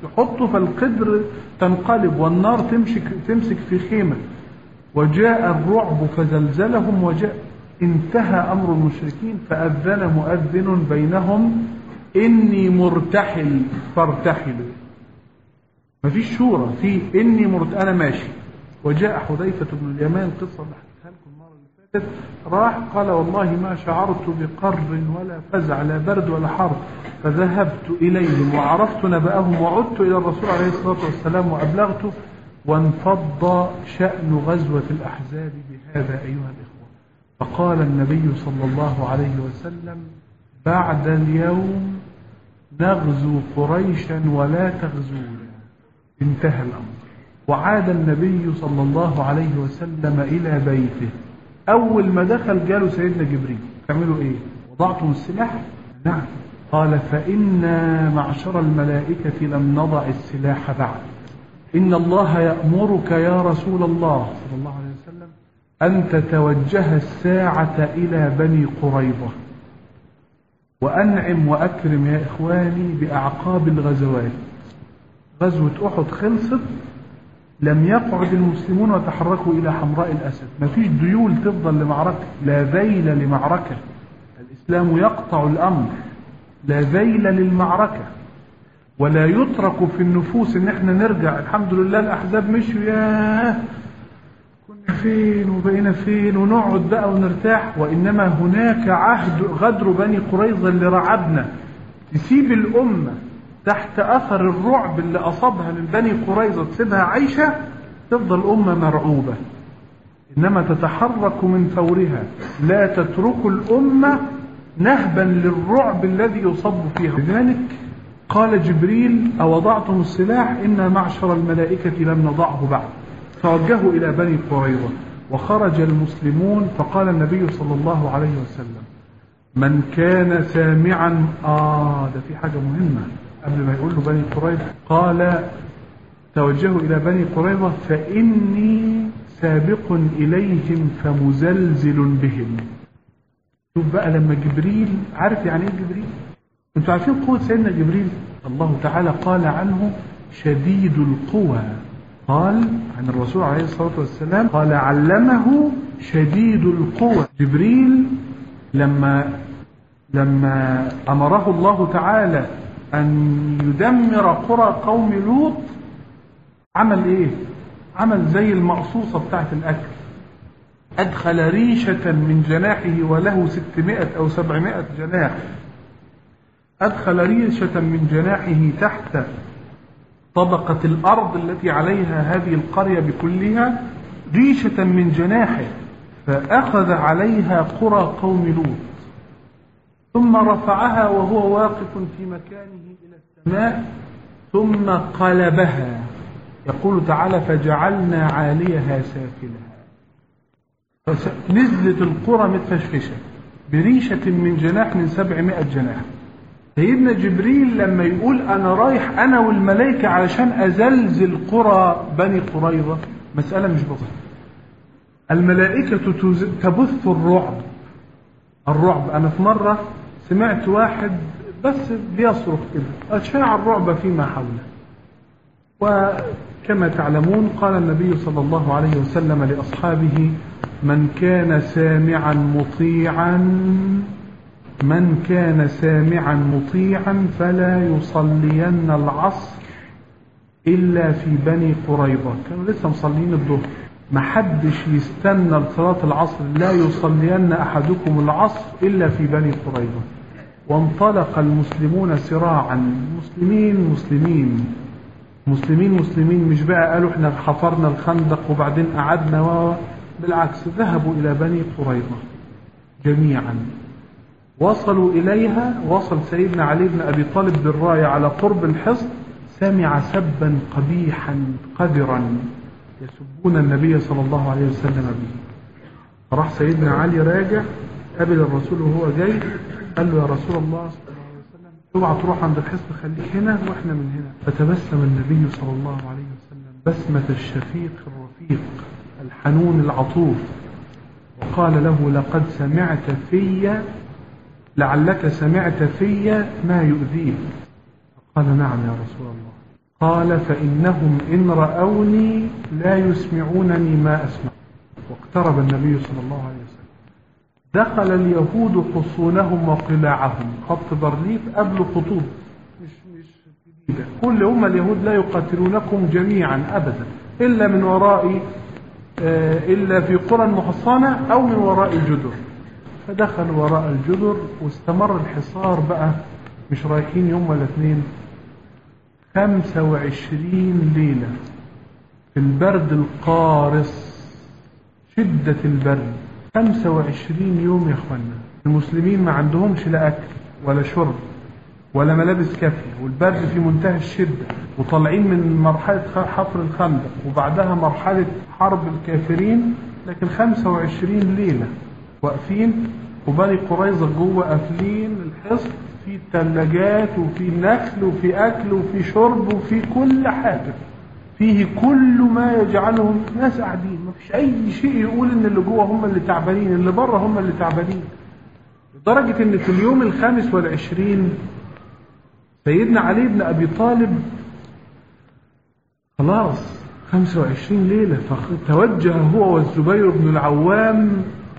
يحطه فالقدر تنقلب والنار تمسك تمسك في خيمة. وجاء الرعب فزلزلهم وجاء انتهى أمر المشركين فأذن مؤذن بينهم إني مرتحل فارتحلوا. مفيش شورى في إني مرت أنا ماشي. وجاء حذيفة بن اليمان قصة اللي حكيتها لكم المرة اللي فاتت راح قال والله ما شعرت بقر ولا فزع لا برد ولا حر فذهبت إليهم وعرفت نبأهم وعدت إلى الرسول عليه الصلاة والسلام وأبلغته وانفض شأن غزوة الأحزاب بهذا أيها الإخوة. فقال النبي صلى الله عليه وسلم بعد اليوم نغزو قريشا ولا تغزونا. انتهى الأمر. وعاد النبي صلى الله عليه وسلم إلى بيته. أول ما دخل جاله سيدنا جبريل تعملوا إيه؟ وضعتم السلاح؟ نعم. قال فإنا معشر الملائكة لم نضع السلاح بعد. إن الله يأمرك يا رسول الله صلى الله عليه وسلم أن تتوجه الساعة إلى بني قريظة وأنعم وأكرم يا إخواني بأعقاب الغزوات. غزوة أحد خلصت لم يقعد المسلمون وتحركوا إلى حمراء الأسد. ما فيش ديول تفضل لمعركة لا ذيل لمعركة. الإسلام يقطع الأمر لا ذيل للمعركة ولا يترك في النفوس ان احنا نرجع الحمد لله الأحزاب مشوا ياه كنا فين وبقينا فين ونقعد بقى ونرتاح. وإنما هناك عهد غدر بني قريظة اللي رعبنا تسيب الأمة تحت أثر الرعب اللي أصابها من بني قريظة تسيبها عايشة تفضل أمة مرعوبة. إنما تتحرك من فورها لا تترك الأمة نهبا للرعب الذي يصب فيها. لذلك قال جبريل أوضعتم السلاح؟ إن معشر الملائكة لم نضعه بعد. توجهوا إلى بني قريظة وخرج المسلمون. فقال النبي صلى الله عليه وسلم من كان سامعا آه ده في حاجة مهمة قبل ما يقول له بني قريظة. قال توجهوا إلى بني قريظة فإني سابق إليهم فمزلزل بهم. شوف بقى لما جبريل عارف يعني ايه جبريل؟ انتوا عارفين قوة سيدنا جبريل؟ الله تعالى قال عنه شديد القوى. قال عن الرسول عليه الصلاة والسلام قال علمه شديد القوى. جبريل لما لما أمره الله تعالى أن يدمر قرى قوم لوط عمل ايه؟ عمل زي المقصوصة بتاعت الأكل. أدخل ريشة من جناحه وله ستمائة أو سبعمائة جناح. أدخل ريشة من جناحه تحت طبقة الأرض التي عليها هذه القرية بكلها ريشة من جناحه فأخذ عليها قرى قوم لوط ثم رفعها وهو واقف في مكانه إلى السماء ثم قلبها. يقول تعالى فجعلنا عاليها سافلها. نزلت القرى متفشفشة بريشة من جناح من سبعمائة جناح. سيدنا جبريل لما يقول أنا رايح أنا والملائكة علشان أزلزل قرى بني قريظة مسألة مش بسيطة. الملائكة تبث الرعب. الرعب أنا في مرة سمعت واحد بس بيصرخ كده أشاع الرعب فيما حوله. وكما تعلمون قال النبي صلى الله عليه وسلم لأصحابه من كان سامعا مطيعا من كان سامعا مطيعا فلا يصلين العصر إلا في بني قريظة. كانوا لسه مصلين الظهر. ما حدش يستنى لصلاة العصر لا يصلين أحدكم العصر إلا في بني قريظة. وانطلق المسلمون سراعا مسلمين مسلمين مسلمين مسلمين مش بقى قالوا احنا حفرنا الخندق وبعدين قعدنا. بالعكس ذهبوا إلى بني قريظة جميعا. وصلوا إليها. وصل سيدنا علي بن أبي طالب بالراية على قرب الحصن سمع سبا قبيحا قذرا يسبون النبي صلى الله عليه وسلم به. فراح سيدنا علي راجع قابل الرسول وهو جاي قال له يا رسول الله صلى الله عليه وسلم اوعى تروح عند الحصن خليك هنا واحنا من هنا. فتبسم النبي صلى الله عليه وسلم بسمة الشفيق الرفيق الحنون العطوف وقال له لقد سمعت في لعلك سمعت في ما يؤذيك. قال نعم يا رسول الله. قال فإنهم إن رأوني لا يسمعونني ما أسمع. واقترب النبي صلى الله عليه وسلم. دخل اليهود حصونهم وقلاعهم، خط بارليف قبل خطوط مش مش جديدة، كل هم اليهود لا يقاتلونكم جميعا أبدا إلا من وراء إلا في قرى محصنة أو من وراء الجدر. فدخل وراء الجدر واستمر الحصار بقى، مش رايحين يوم ولا اثنين، خمسة وعشرين ليلة في البرد القارس، شدة البرد، خمسة وعشرين يوم يا اخوانا. المسلمين ما عندهمش لا أكل ولا شرب ولا ملابس كافية، والبرد في منتهى الشدة، وطالعين من مرحلة حفر الخندق وبعدها مرحلة حرب الكافرين، لكن خمسة وعشرين ليلة واقفين، وبني قريظة جوه قافلين الحصن، في ثلاجات وفي نخل وفي أكل وفي شرب وفي كل حاجة، فيه كل ما يجعلهم ناس قاعدين، ما فيش أي شيء يقول إن اللي جوه هم اللي تعبانين، اللي بره هم اللي تعبانين. لدرجة إن في اليوم الخامس والعشرين سيدنا علي بن أبي طالب خلاص خمسة وعشرين ليلة، فتوجه هو والزبير بن العوام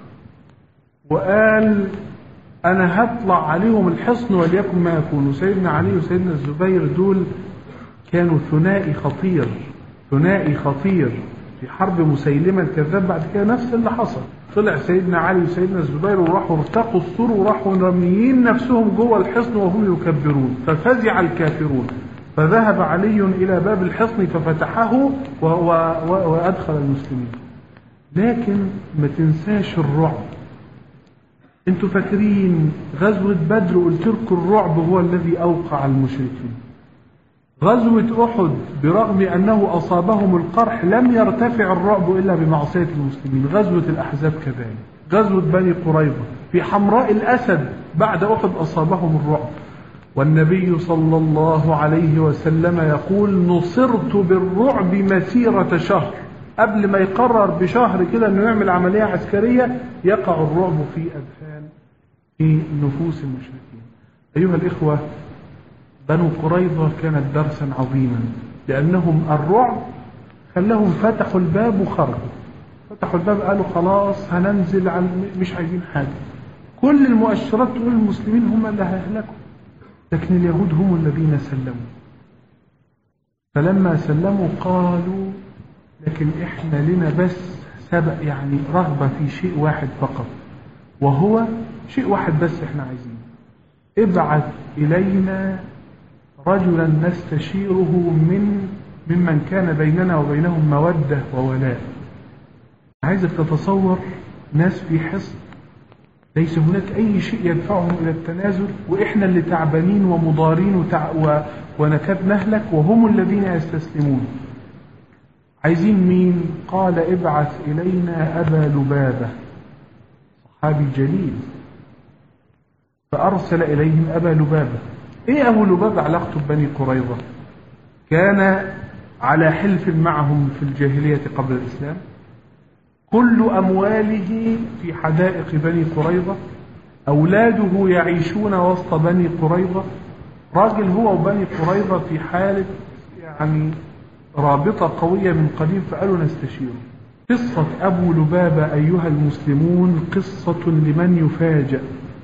وقال أنا هطلع عليهم الحصن وليكن ما يكون. سيدنا علي وسيدنا الزبير دول كانوا ثنائي خطير، ثنائي خطير في حرب مسيلمة الكذاب. بعد كده نفس اللي حصل، طلع سيدنا علي وسيدنا الزبير وراحوا ارتقوا السور وراحوا رميين نفسهم جوه الحصن وهم يكبرون، ففزع الكافرون، فذهب علي إلى باب الحصن ففتحه وأدخل المسلمين. لكن ما تنساش الرعب. انتوا فاكرين غزوة بدر قلت لكم الرعب هو الذي أوقع المشركين. غزوة أحد برغم أنه أصابهم القرح لم يرتفع الرعب إلا بمعصية المسلمين. غزوة الأحزاب كذلك، غزوة بني قريظة في حمراء الأسد بعد أحد أصابهم الرعب. والنبي صلى الله عليه وسلم يقول نصرت بالرعب مسيرة شهر. قبل ما يقرر بشهر كده أنه يعمل عملية عسكرية يقع الرعب في أذهان في نفوس المشركين. أيها الإخوة، بنو قريظة كانت درسا عظيما، لأنهم الرعب خلهم فتحوا الباب وخرجوا، فتحوا الباب قالوا خلاص هننزل عن مش عايزين حاجة. كل المؤشرات تقول المسلمين هم اللي هيهلكوا، لكن اليهود هم الذين سلموا. فلما سلموا قالوا لكن احنا لنا بس سبق يعني رغبة في شيء واحد فقط، وهو شيء واحد بس احنا عايزينه، ابعث إلينا رجلا نستشيره من ممن كان بيننا وبينهم مودة وولاء. عايزك تتصور ناس في حصن ليس هناك أي شيء يدفعهم إلى التنازل، وإحنا اللي تعبانين ومضارين وتع... و... ونكاد نهلك، وهم الذين يستسلمون. عايزين مين؟ قال ابعث إلينا أبا لبابة، صحابي جليل. فأرسل إليهم أبا لبابة. إيه أبو لبابة علاقته ببني قريظة؟ كان على حلف معهم في الجاهلية قبل الإسلام، كل أمواله في حدائق بني قريظة، أولاده يعيشون وسط بني قريظة، راجل هو وبني قريظة في حالة يعني رابطة قوية من قديم، فقالوا نستشيره. قصة أبو لبابة أيها المسلمون قصة لمن يفاجأ،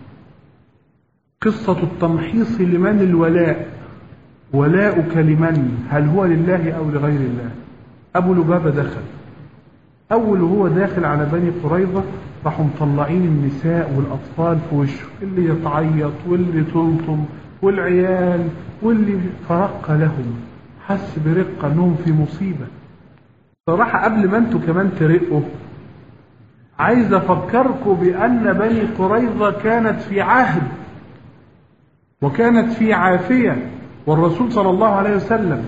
قصة التمحيص لمن الولاء، ولاؤك لمن؟ هل هو لله أو لغير الله؟ أبو لبابة دخل، أول هو داخل على بني قريظة راحوا مطلعين النساء والأطفال في وشه، اللي يتعيط واللي تلطم والعيال واللي فرق لهم، حس برقة أنهم في مصيبة. صراحة قبل ما أنتوا كمان ترقوا، عايز أفكركم بأن بني قريظة كانت في عهد وكانت في عافية، والرسول صلى الله عليه وسلم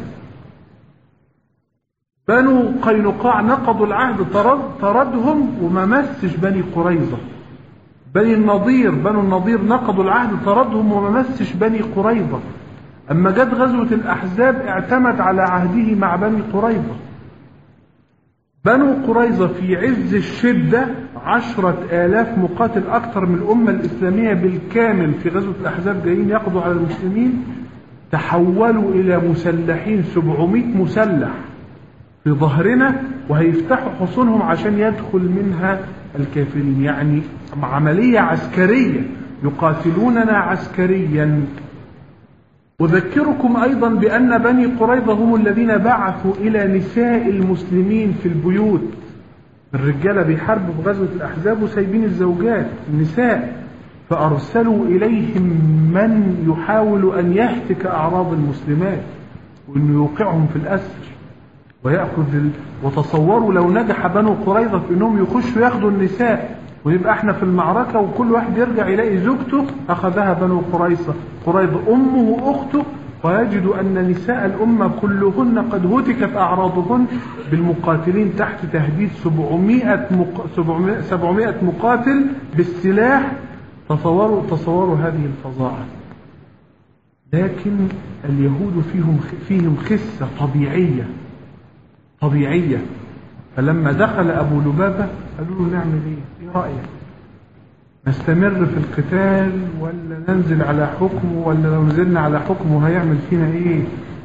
بنو قينقاع نقضوا العهد، طرد طردهم وما مسش بني قريظة. بني النضير بنو النضير نقضوا العهد، طردهم وما مسش بني قريظة. أما جت غزوة الأحزاب اعتمد على عهده مع بني قريظة. بنو قريظة في عز الشدة عشرة آلاف مقاتل، أكثر من الأمة الإسلامية بالكامل في غزوة الأحزاب جايين يقضوا على المسلمين، تحولوا إلى مسلحين، سبعمائة مسلح في ظهرنا، وهيفتحوا حصونهم عشان يدخل منها الكافرين. يعني عملية عسكرية، يقاتلوننا عسكريا. أذكركم أيضا بأن بني قريظة هم الذين بعثوا إلى نساء المسلمين في البيوت. الرجالة بيحاربوا في غزوة الأحزاب وسايبين الزوجات النساء، فأرسلوا إليهم من يحاول أن يهتك أعراض المسلمات وأنه يوقعهم في الأسر ويأخذ ال... وتصوروا لو نجح بنو قريظة في أنهم يخشوا ياخذوا النساء، ويبقى احنا في المعركة وكل واحد يرجع يلاقي زوجته أخذها بنو قريظة قريظة أمه وأخته، ويجد أن نساء الأمة كلهن قد هتكت أعراضهن بالمقاتلين تحت تهديد سبعمائة مق... سبعمائة مقاتل بالسلاح. تصوروا تصوروا هذه الفظاعة. لكن اليهود فيهم فيهم خسة طبيعية طبيعية. فلما دخل أبو لبابة قالوا له نعمل إيه؟ إيه رأيك؟ نستمر في القتال ولا ننزل على حكمه؟ ولا لو نزلنا على حكمه هيعمل فينا إيه؟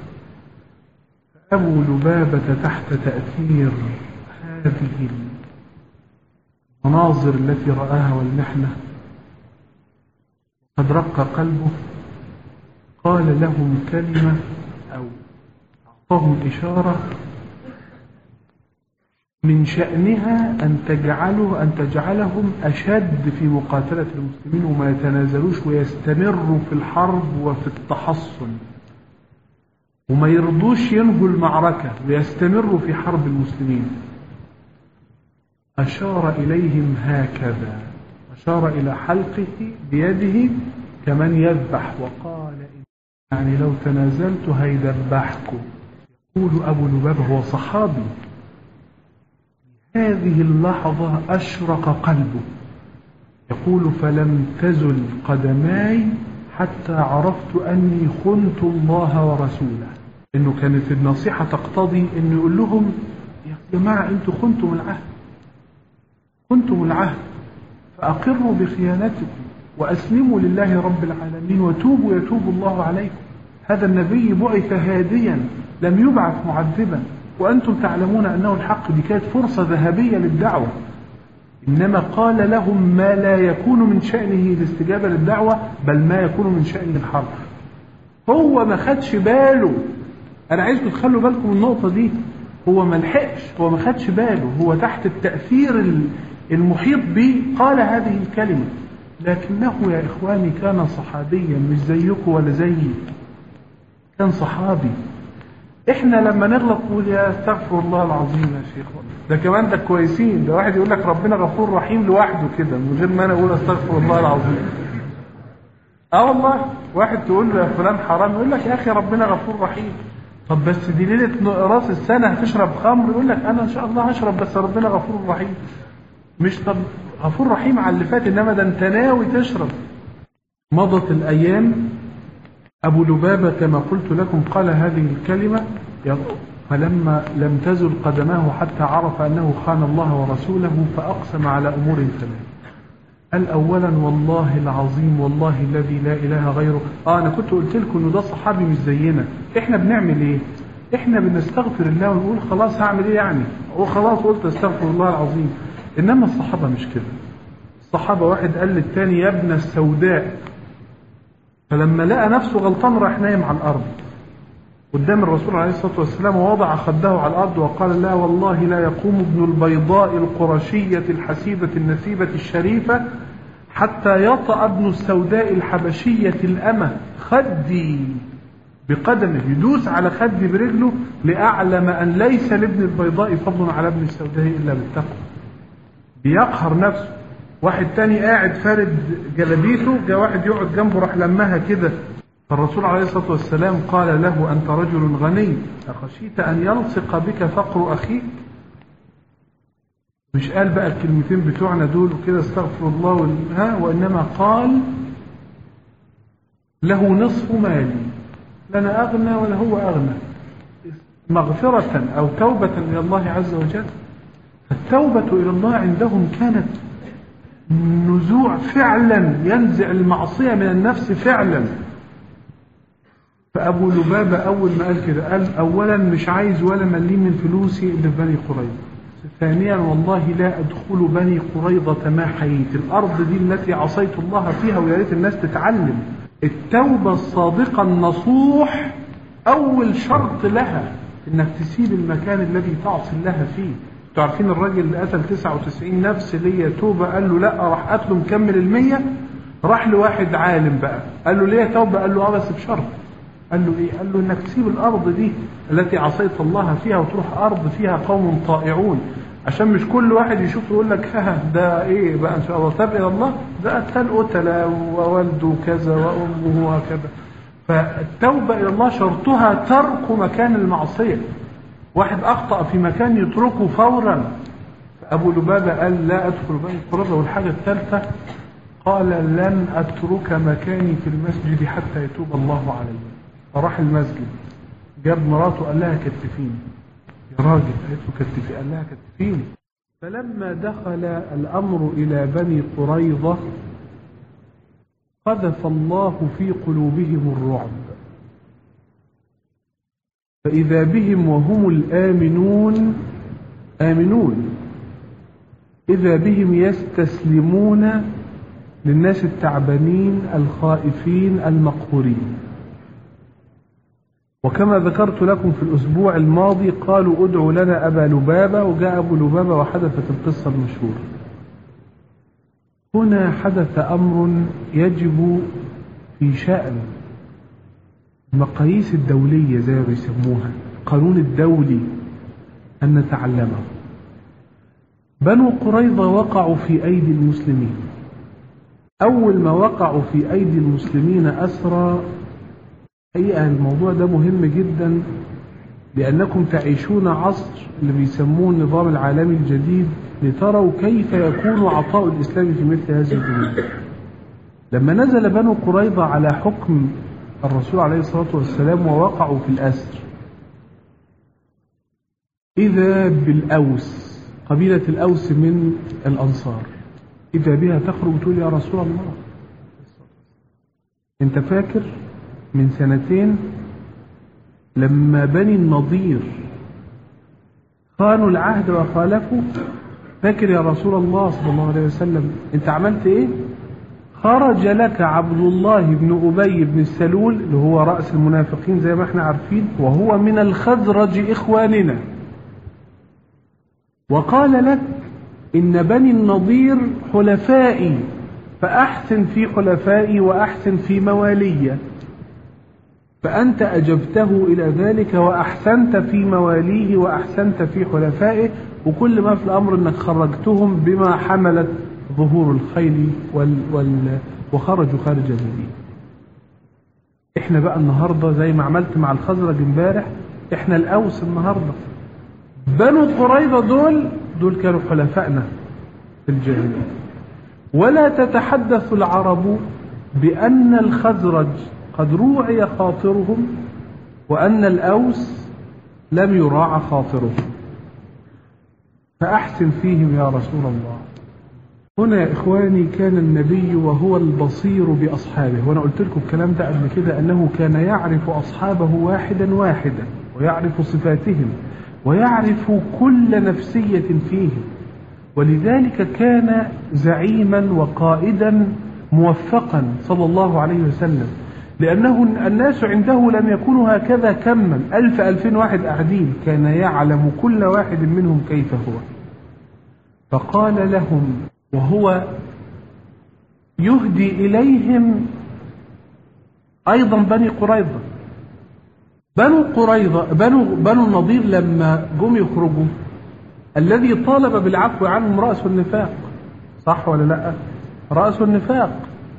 أبو لبابة تحت تأثير هذه المناظر التي رآها والمحنة قد رق قلبه، قال لهم كلمة أو أعطاهم إشارة من شأنها أن تجعله أن تجعلهم أشد في مقاتلة المسلمين وما يتنازلوش ويستمروا في الحرب وفي التحصن، وما يرضوش ينهوا المعركة ويستمروا في حرب المسلمين. أشار إليهم هكذا، أشار إلى حلقه بيده كمن يذبح، وقال يعني لو تنازلت هيذبحكم. يقول أبو لبابة هو صحابي، هذه اللحظة أشرق قلبه. يقول فلم تزل قدماي حتى عرفت أني خنت الله ورسوله. إنه كانت النصيحة تقتضي إنه يقول لهم يا جماعة أنتم خنتم العهد، خنتم العهد، فأقروا بخيانتكم وأسلموا لله رب العالمين وتوبوا يتوب الله عليكم. هذا النبي بعث هاديا لم يبعث معذبا، وأنتم تعلمون أنه الحق. دي كانت فرصة ذهبية للدعوة، إنما قال لهم ما لا يكون من شأنه الاستجابة للدعوة، بل ما يكون من شأنه الحرب. هو ما خدش باله. أنا عايزكم تخلوا بالكم من النقطة دي. هو ما لحقش، هو ما خدش باله، هو تحت التأثير المحيط به قال هذه الكلمة. لكنه يا إخواني كان صحابيا مش زيكم ولا زيي، كان صحابي. احنا لما نغلط نقول يا استغفر الله العظيم يا شيخ، ده كمان ده كويسين، ده واحد يقول لك ربنا غفور رحيم لوحده كده من غير ما انا اقول استغفر الله العظيم. اه والله واحد تقول له يا فلان حرام يقول لك يا اخي ربنا غفور رحيم. طب بس دي ليله راس السنه هتشرب خمر، يقول لك انا ان شاء الله هشرب بس ربنا غفور رحيم. مش طب غفور رحيم على اللي فات، انما ده انت ناوي تشرب. مضت الايام، أبو لبابة كما قلت لكم قال هذه الكلمة، فلما لم تزل قدماه حتى عرف أنه خان الله ورسوله فأقسم على أمور ثلاث. قال أولا والله العظيم والله الذي لا إله غيره. آه أنا كنت قلت لكم إنه ده صحابي مش زينا. إحنا بنعمل إيه؟ إحنا بنستغفر الله ونقول خلاص هعمل إيه يعني؟ وخلاص قلت استغفر الله العظيم. إنما الصحابة مش كده. الصحابة واحد قال للتاني يا ابن السوداء، فلما لقى نفسه غلطان راح نايم على الأرض قدام الرسول عليه الصلاة والسلام ووضع خده على الأرض وقال لا والله لا يقوم ابن البيضاء القرشية الحسيبة النسيبة الشريفة حتى يطأ ابن السوداء الحبشية الأمة خدي بقدمه، يدوس على خدي برجله لأعلم أن ليس لابن البيضاء فضل على ابن السوداء إلا بالتقوى. بيقهر نفسه. واحد تاني قاعد فارد جلبيته، جاء واحد يقعد جنبه راح لمها كده، فالرسول عليه الصلاة والسلام قال له أنت رجل غني أخشيت أن يلصق بك فقر أخيك؟ مش قال بقى الكلمتين بتوعنا دول وكده استغفر الله والها، وإنما قال له نصف مالي، لنا أغنى ولا هو أغنى، مغفرة أو توبة إلى الله عز وجل. التوبة إلى الله عندهم كانت نزوع فعلا، ينزع المعصية من النفس فعلا. فأبو لبابة أول ما قال كده قال أولا مش عايز ولا مليم من فلوسي إلا في بني قريظة، ثانيا والله لا أدخل بني قريظة ما حييت، الأرض دي التي عصيت الله فيها ويا ريت الناس تتعلم التوبة الصادقة النصوح أول شرط لها إنك تسيب المكان الذي تعصي الله فيه. تعرفين الراجل اللي قتل تسعة وتسعين نفس ليه توبة؟ قال له لا، راح قتله مكمل المية، راح لواحد عالم بقى قال له ليه توبة؟ قال له اه بس بشرط. قال له ايه؟ قال له انك تسيب الارض دي التي عصيت الله فيها وتروح ارض فيها قوم طائعون، عشان مش كل واحد يشوف يقول لك ها ده ايه بقى ان شاء الله تاب الى الله، ده قتل قتله ووالده كذا وامه وكذا. فالتوبة الى الله شرطها ترك مكان المعصية. واحد اخطأ في مكان يتركه فورا. فابو لبابة قال لا ادخل بني قريظة. والحاجة الثالثة قال لن اترك مكاني في المسجد حتى يتوب الله علي. فراح المسجد جاب مراته قال لها كتفيني يا راجل، قالت له كتفي، قال لها كتفيني. فلما دخل الامر الى بني قريظة قذف الله في قلوبهم الرعب، فإذا بهم وهم الآمنون آمنون إذا بهم يستسلمون للناس التعبانين الخائفين المقهورين. وكما ذكرت لكم في الأسبوع الماضي قالوا ادعوا لنا أبا لبابة، وجاء أبو لبابة وحدثت القصة المشهورة. هنا حدث أمر يجب في شأن المقاييس الدولية زي ما بيسموها، القانون الدولي، أن نتعلمه. بنو قريظة وقعوا في أيدي المسلمين. أول ما وقعوا في أيدي المسلمين أسرى. أي الموضوع ده مهم جدا لأنكم تعيشون عصر اللي بيسموه النظام العالمي الجديد، لتروا كيف يكون عطاء الإسلام في مثل هذه الأمور. لما نزل بنو قريظة على حكم الرسول عليه الصلاة والسلام ووقعوا في الأسر، إذا بالأوس، قبيلة الأوس من الأنصار، إذا بها تخرج وتقول يا رسول الله أنت فاكر من سنتين لما بني النضير خانوا العهد وخالفوا؟ فاكر يا رسول الله صلى الله عليه وسلم أنت عملت إيه؟ خرج لك عبد الله بن أبي بن السلول اللي هو رأس المنافقين زي ما احنا عارفين، وهو من الخزرج إخواننا، وقال لك إن بني النضير حلفائي فأحسن في حلفائي وأحسن في موالي، فأنت أجبته إلى ذلك وأحسنت في مواليه وأحسنت في حلفائه، وكل ما في الأمر أنك خرجتهم بما حملت ظهور الخيل وال وال وخرجوا خارج المدينة. احنا بقى النهاردة زي ما عملت مع الخزرج امبارح، احنا الأوس النهاردة. بنو قريظة دول دول كانوا حلفائنا في الجاهلية. ولا تتحدث العرب بأن الخزرج قد روعي خاطرهم وأن الأوس لم يراعى خاطرهم، فأحسن فيهم يا رسول الله. هنا يا إخواني كان النبي وهو البصير بأصحابه، وأنا قلت لكم الكلام ده قبل كده، أنه كان يعرف أصحابه واحدا واحدا ويعرف صفاتهم ويعرف كل نفسية فيهم، ولذلك كان زعيما وقائدا موفقا صلى الله عليه وسلم، لأنه الناس عنده لم يكونوا هكذا كما ألف ألفين واحد قاعدين، كان يعلم كل واحد منهم كيف هو. فقال لهم وهو يهدي إليهم أيضا بني قريظة. بنو قريظة بنو, بنو النضير لما جم يخرجوا، الذي طالب بالعفو عنهم رأس النفاق، صح ولا لا؟ رأس النفاق.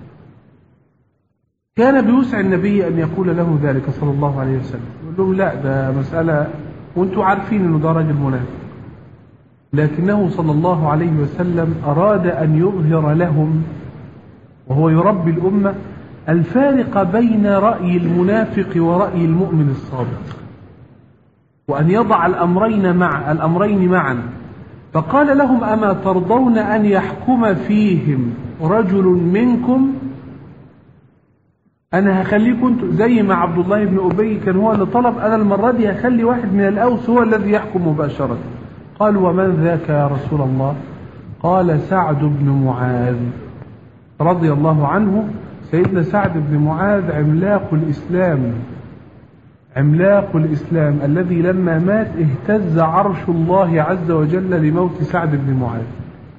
كان بيسع النبي أن يقول له ذلك صلى الله عليه وسلم، يقول لهم لا ده مسألة وانتم عارفين أنه ده راجل منافق، لكنه صلى الله عليه وسلم أراد أن يظهر لهم وهو يربي الأمة الفارق بين رأي المنافق ورأي المؤمن الصادق، وأن يضع الأمرين مع الأمرين معا. فقال لهم أما ترضون أن يحكم فيهم رجل منكم أنا هخليكم انتوا زي ما عبد الله بن أبي كان هو اللي طلب، أنا المرة دي هخلي واحد من الأوس هو الذي يحكم مباشرة. قالوا ومن ذاك يا رسول الله؟ قال سعد بن معاذ رضي الله عنه. سيدنا سعد بن معاذ عملاق الإسلام، عملاق الإسلام الذي لما مات اهتز عرش الله عز وجل لموت سعد بن معاذ،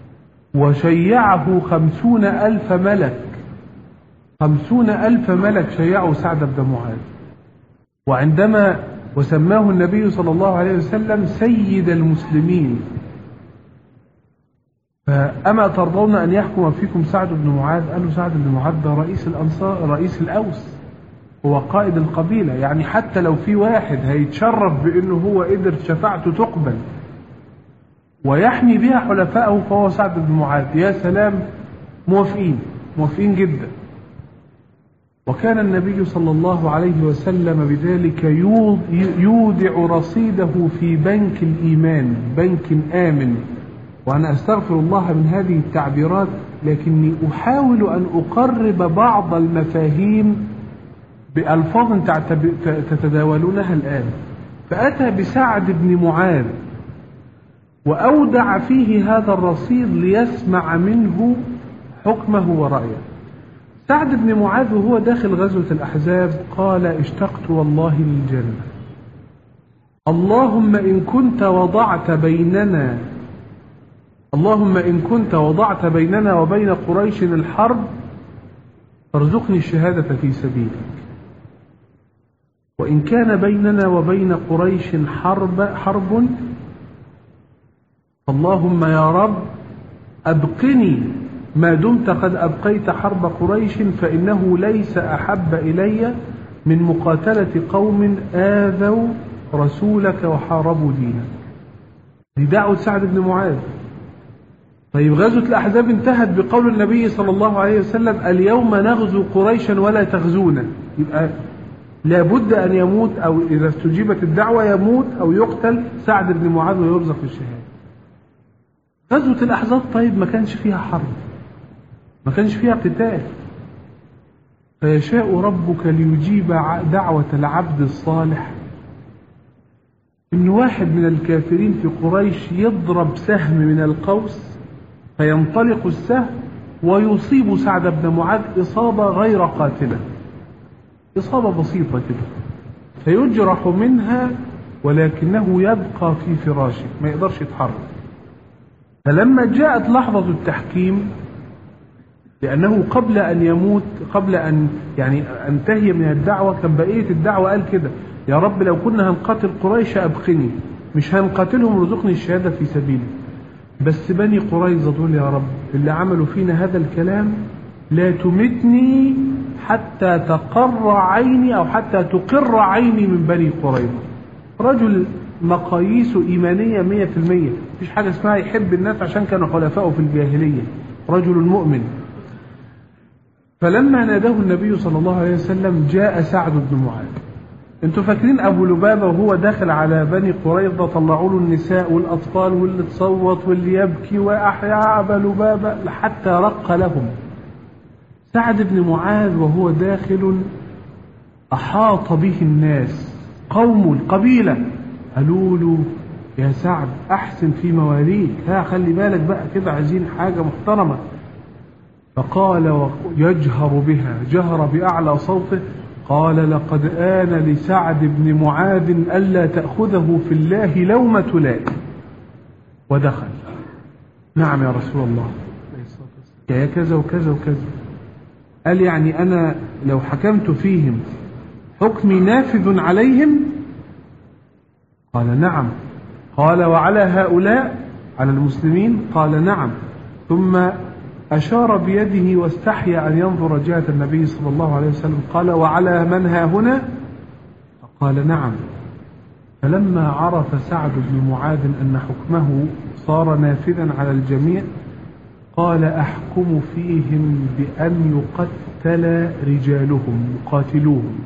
وشيعه خمسون ألف ملك، خمسون ألف ملك شيعوا سعد بن معاذ. وعندما وسماه النبي صلى الله عليه وسلم سيد المسلمين. فأما ترضون أن يحكم فيكم سعد بن معاذ؟ قالوا سعد بن معاذ ده رئيس الأنصار، رئيس الأوس، هو قائد القبيلة، يعني حتى لو في واحد هيتشرف بأنه هو قدر شفاعته تقبل ويحمي بها حلفائه فهو سعد بن معاذ. يا سلام، موافقين موافقين جدا. وكان النبي صلى الله عليه وسلم بذلك يودع رصيده في بنك الإيمان، بنك آمن. وأنا أستغفر الله من هذه التعبيرات، لكني أحاول أن أقرب بعض المفاهيم بألفاظ تتداولونها الآن. فأتى بسعد بن معاذ وأودع فيه هذا الرصيد ليسمع منه حكمه ورأيه. سعد بن معاذ وهو داخل غزوة الأحزاب قال اشتقت والله للجنة، اللهم إن كنت وضعت بيننا اللهم إن كنت وضعت بيننا وبين قريش الحرب فارزقني الشهادة في سبيلك، وإن كان بيننا وبين قريش حرب حرب اللهم يا رب أبقني ما دمت قد أبقيت حرب قريش، فإنه ليس أحب إلي من مقاتلة قوم آذوا رسولك وحاربوا دينك. دي دعوة سعد بن معاذ. طيب غزوة الأحزاب انتهت بقول النبي صلى الله عليه وسلم اليوم نغزو قريشا ولا تغزونا، يبقى لابد أن يموت، أو إذا استجيبت الدعوة يموت أو يقتل سعد بن معاذ ويرزق الشهادة. غزوة الأحزاب طيب ما كانش فيها حرب، ما كانش فيها قتال، فيشاء ربك ليجيب دعوة العبد الصالح إن واحد من الكافرين في قريش يضرب سهم من القوس فينطلق السهم ويصيب سعد بن معاذ إصابة غير قاتلة، إصابة بسيطة كده، فيجرح منها ولكنه يبقى في فراشه ما يقدرش يتحرك. فلما جاءت لحظة التحكيم، لأنه قبل أن يموت، قبل أن يعني أنتهي من الدعوة، كان بقية الدعوة قال كده يا رب لو كنا هنقاتل قريش أبقني، مش هنقاتلهم رزقني الشهادة في سبيلي، بس بني قريظة دول يا رب اللي عملوا فينا هذا الكلام لا تمتني حتى تقر عيني أو حتى تقر عيني من بني قريظة. رجل مقاييسه إيمانية مية في المية، مفيش حاجة اسمها يحب الناس عشان كانوا خلفائه في الجاهلية، رجل مؤمن. فلما ناداه النبي صلى الله عليه وسلم جاء سعد بن معاذ. انتوا فاكرين أبو لبابة وهو داخل على بني قريظة طلعوا له النساء والأطفال واللي تصوت واللي يبكي وأحيا أبا لبابة حتى رق لهم. سعد بن معاذ وهو داخل أحاط به الناس، قوم القبيلة قالوا له يا سعد أحسن في مواليك، ها خلي بالك بقى كده عايزين حاجة محترمة. فقال يجهر بها، جهر بأعلى صوته، قال لقد آن لسعد بن معاذ ألا تأخذه في الله لومة لائم. ودخل. نعم يا رسول الله، يا كذا وكذا وكذا. قال يعني أنا لو حكمت فيهم حكمي نافذ عليهم؟ قال نعم. قال وعلى هؤلاء، على المسلمين؟ قال نعم. ثم أشار بيده واستحيا أن ينظر جهة النبي صلى الله عليه وسلم، قال وعلى من ها هنا؟ فقال نعم. فلما عرف سعد بن معاذ أن حكمه صار نافذا على الجميع قال أحكم فيهم بأن يقتل رجالهم، يقاتلوهم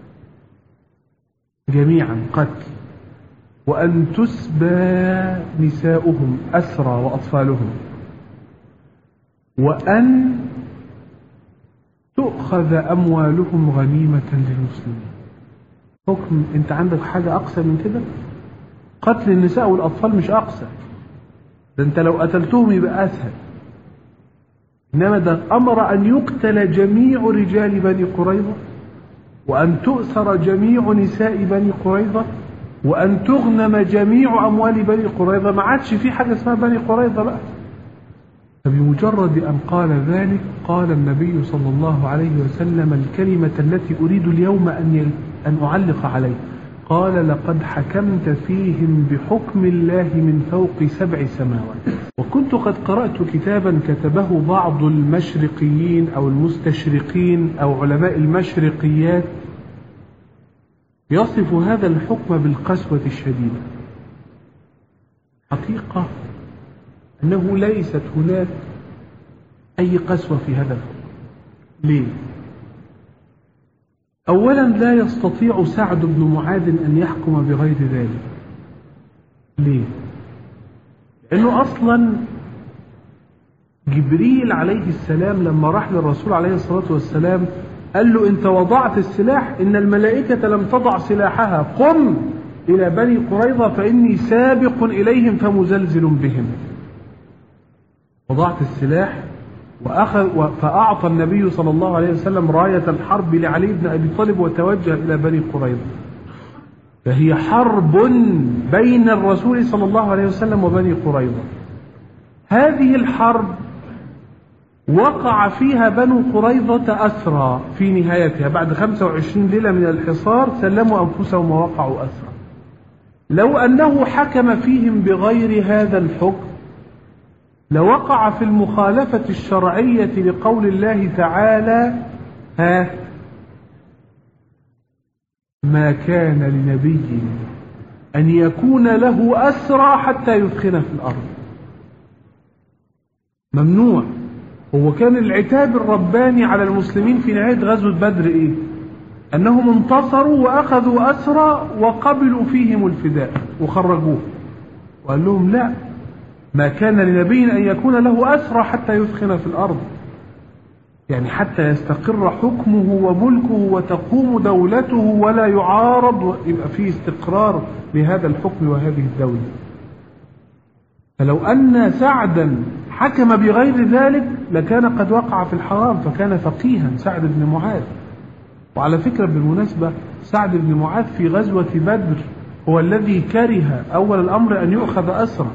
جميعا قتل، وأن تسبى نساؤهم أسرى وأطفالهم، وأن تؤخذ أموالهم غنيمة للمسلمين. حكم أنت عندك حاجة أقسى من كده؟ قتل النساء والأطفال مش أقسى، ده أنت لو قتلتهم يبقى أسهل. إنما ده أمر أن يقتل جميع رجال بني قريظة، وأن تؤثر جميع نساء بني قريظة، وأن تغنم جميع أموال بني قريظة. ما عادش في حاجة اسمها بني قريظة بقى. فبمجرد أن قال ذلك قال النبي صلى الله عليه وسلم الكلمة التي أريد اليوم أن أن أعلق عليه. قال لقد حكمت فيهم بحكم الله من فوق سبع سماوات. وكنت قد قرأت كتابا كتبه بعض المشرقيين أو المستشرقين أو علماء المشرقيات يصف هذا الحكم بالقسوة الشديدة. حقيقة أنه ليست هناك أي قسوة في هذا الحكم. ليه؟ أولا لا يستطيع سعد بن معاذ أن يحكم بغير ذلك. ليه؟ لأنه أصلا جبريل عليه السلام لما راح للرسول عليه الصلاة والسلام قال له أنت وضعت السلاح، إن الملائكة لم تضع سلاحها، قم إلى بني قريظة فإني سابق إليهم فمزلزل بهم. وضعت السلاح وأخذ فأعطى النبي صلى الله عليه وسلم راية الحرب لعلي بن أبي طالب وتوجه إلى بني قريظة. فهي حرب بين الرسول صلى الله عليه وسلم وبني قريظة. هذه الحرب وقع فيها بنو قريظة أسرى في نهايتها، بعد خمسة وعشرين ليلة من الحصار سلموا أنفسهم ووقعوا أسرى. لو أنه حكم فيهم بغير هذا الحكم لوقع في المخالفة الشرعية لقول الله تعالى ها ما كان لنبي أن يكون له أسرى حتى يثخن في الأرض. ممنوع. هو كان العتاب الرباني على المسلمين في نهاية غزوة بدر إيه؟ أنهم انتصروا وأخذوا أسرى وقبلوا فيهم الفداء وخرجوه، وقال لهم لا، ما كان لنبي أن يكون له أسرى حتى يثخن في الأرض، يعني حتى يستقر حكمه وملكه وتقوم دولته ولا يعارض ويبقى فيه استقرار لهذا الحكم وهذه الدولة. فلو أن سعدا حكم بغير ذلك لكان قد وقع في الحرام، فكان فقيها سعد بن معاذ. وعلى فكرة بالمناسبة سعد بن معاذ في غزوة بدر هو الذي كره أول الأمر أن يؤخذ أسرى.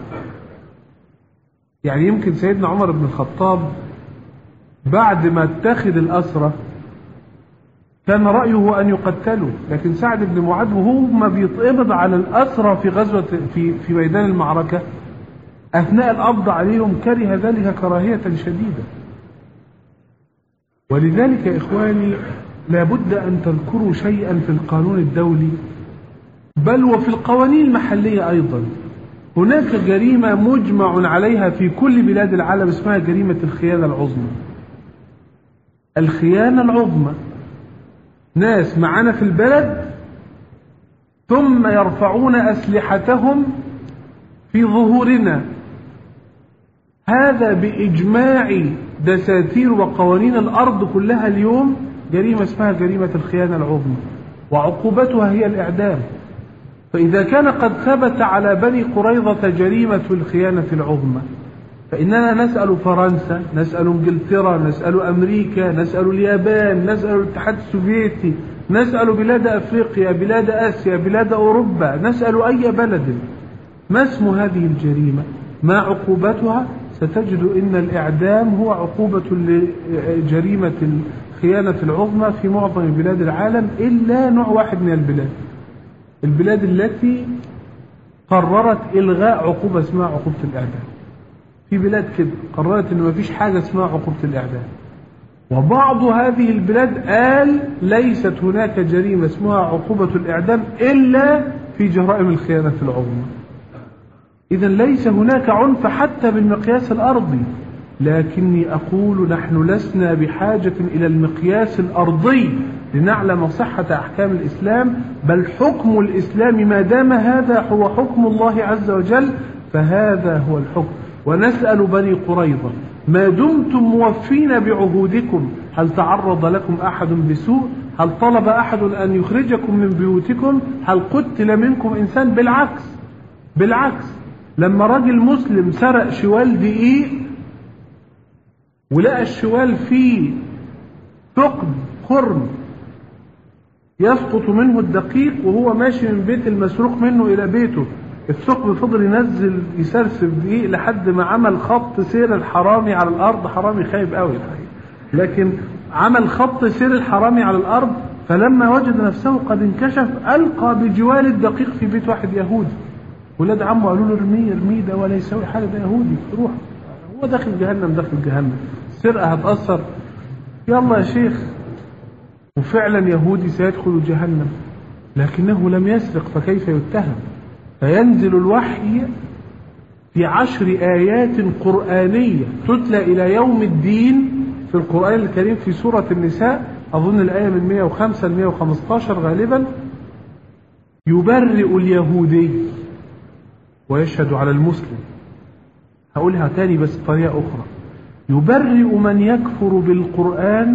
يعني يمكن سيدنا عمر بن الخطاب بعد ما اتخذ الأسرى كان رأيه أن يقتلوا، لكن سعد بن معاذ وهو ما بيتقبض على الأسرى في غزوة في في ميدان المعركة أثناء القبض عليهم كره ذلك كراهية شديدة. ولذلك يا إخواني لابد أن تذكروا شيئا في القانون الدولي بل وفي القوانين المحلية أيضا. هناك جريمة مجمع عليها في كل بلاد العالم اسمها جريمة الخيانة العظمى. الخيانة العظمى ناس معنا في البلد ثم يرفعون أسلحتهم في ظهورنا. هذا بإجماع دساتير وقوانين الأرض كلها اليوم جريمة اسمها جريمة الخيانة العظمى، وعقوبتها هي الإعدام. فإذا كان قد ثبت على بني قريظة جريمة الخيانة العظمى فإننا نسأل فرنسا، نسأل انجلترا، نسأل أمريكا، نسأل اليابان، نسأل الاتحاد السوفيتي، نسأل بلاد أفريقيا، بلاد آسيا، بلاد أوروبا، نسأل أي بلد ما اسم هذه الجريمة، ما عقوبتها؟ ستجد إن الإعدام هو عقوبة لجريمة الخيانة العظمى في معظم بلاد العالم إلا نوع واحد من البلاد، البلاد التي قررت إلغاء عقوبة اسمها عقوبة الإعدام. في بلاد كده قررت إنه ما فيش حاجة اسمها عقوبة الإعدام، وبعض هذه البلاد قال ليست هناك جريمة اسمها عقوبة الإعدام إلا في جرائم الخيانة العظمى. إذن ليس هناك عنف حتى بالمقياس الأرضي، لكني أقول نحن لسنا بحاجة إلى المقياس الأرضي لنعلم صحة أحكام الإسلام، بل حكم الإسلام ما دام هذا هو حكم الله عز وجل فهذا هو الحكم. ونسأل بني قريظة ما دمتم موفين بعهودكم هل تعرض لكم أحد بسوء؟ هل طلب أحد أن يخرجكم من بيوتكم؟ هل قتل منكم إنسان؟ بالعكس بالعكس لما راجل مسلم سرق شوال دقيق ولقى الشوال فيه ثقب خرم يسقط منه الدقيق وهو ماشي من بيت المسروق منه إلى بيته، الثقب فضل ينزل يسرسب دقيق لحد ما عمل خط سير الحرامي على الأرض. حرامي خايب قوي الحقيقة، لكن عمل خط سير الحرامي على الأرض. فلما وجد نفسه قد انكشف ألقى بجوال الدقيق في بيت واحد يهودي. ولاد عمه قالوا له ارميه ارميه ده ولا يسوي حاجة، ده يهودي روح، هو داخل جهنم داخل جهنم، السرقة هتأثر، يلا يا شيخ. وفعلا يهودي سيدخل جهنم لكنه لم يسرق، فكيف يتهم؟ فينزل الوحي في عشر آيات قرآنية تتلى إلى يوم الدين في القرآن الكريم في سورة النساء، أظن الآية من مئة وخمسة ل مئة وخمسة عشر غالبا، يبرئ اليهودي ويشهد على المسلم. هقولها تاني بس بطريقة أخرى، يبرئ من يكفر بالقرآن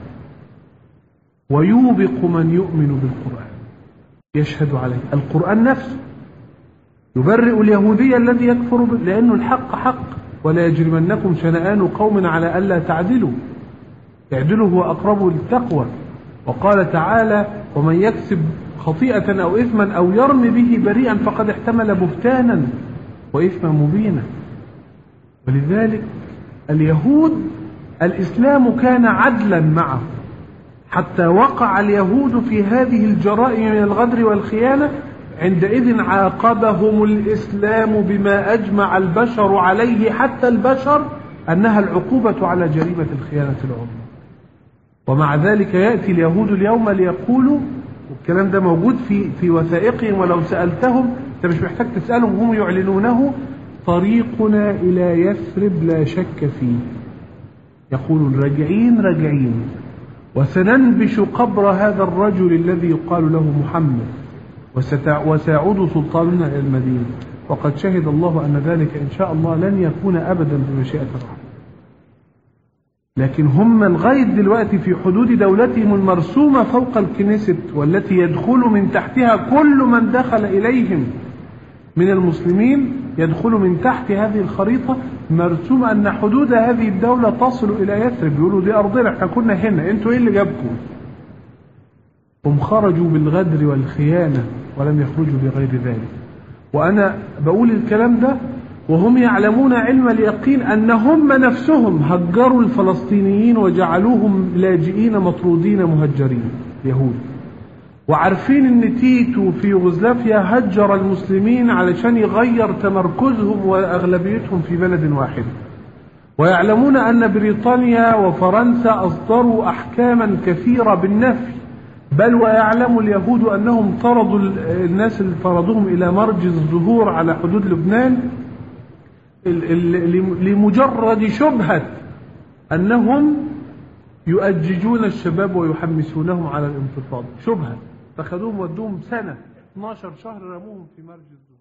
ويوبق من يؤمن بالقرآن، يشهد عليه القرآن نفسه. يبرئ اليهودي الذي يكفر ب... لأنه الحق حق، ولا يجرمنكم شنآن قوم على ألا تعدلوا، اعدلوا هو أقرب للتقوى. وقال تعالى ومن يكسب خطيئة أو إثما أو يرمي به بريئا فقد احتمل بهتانا وإثما مبينا. ولذلك اليهود الإسلام كان عدلا معه، حتى وقع اليهود في هذه الجرائم من الغدر والخيانة، عندئذ عاقبهم الإسلام بما أجمع البشر عليه حتى البشر أنها العقوبة على جريمة الخيانة العظمى. ومع ذلك يأتي اليهود اليوم ليقولوا، والكلام ده موجود في في وثائقهم ولو سألتهم أنت مش محتاج تسألهم هم يعلنونه، طريقنا إلى يثرب لا شك فيه. يقولون راجعين راجعين وسننبش قبر هذا الرجل الذي يقال له محمد وسيعود سلطاننا إلى المدينة، وقد شهد الله أن ذلك إن شاء الله لن يكون أبدا بمشيئة الرحمن. لكن هم لغاية دلوقتي في حدود دولتهم المرسومة فوق الكنيست، والتي يدخل من تحتها كل من دخل إليهم من المسلمين، يدخل من تحت هذه الخريطة مرسوم أن حدود هذه الدولة تصل إلى يثرب. يقولوا دي أرضنا، احنا كنا هنا، انتوا ايه اللي جابكم؟ هم خرجوا بالغدر والخيانة ولم يخرجوا بغير ذلك. وأنا بقول الكلام ده وهم يعلمون علم اليقين أن هم نفسهم هجروا الفلسطينيين وجعلوهم لاجئين مطرودين مهجرين يهود، وعارفين ان تيتو في يوغوسلافيا هجر المسلمين علشان يغير تمركزهم واغلبيتهم في بلد واحد، ويعلمون ان بريطانيا وفرنسا اصدروا احكاما كثيرة بالنفي، بل ويعلم اليهود انهم طردوا الناس اللي طردوهم الى مرج الظهور على حدود لبنان لمجرد شبهة انهم يؤججون الشباب ويحمسونهم على الانتفاضة. شبهة، فخذوهم ودوهم سنة اثناشر شهر رموهم في مرج الظهور.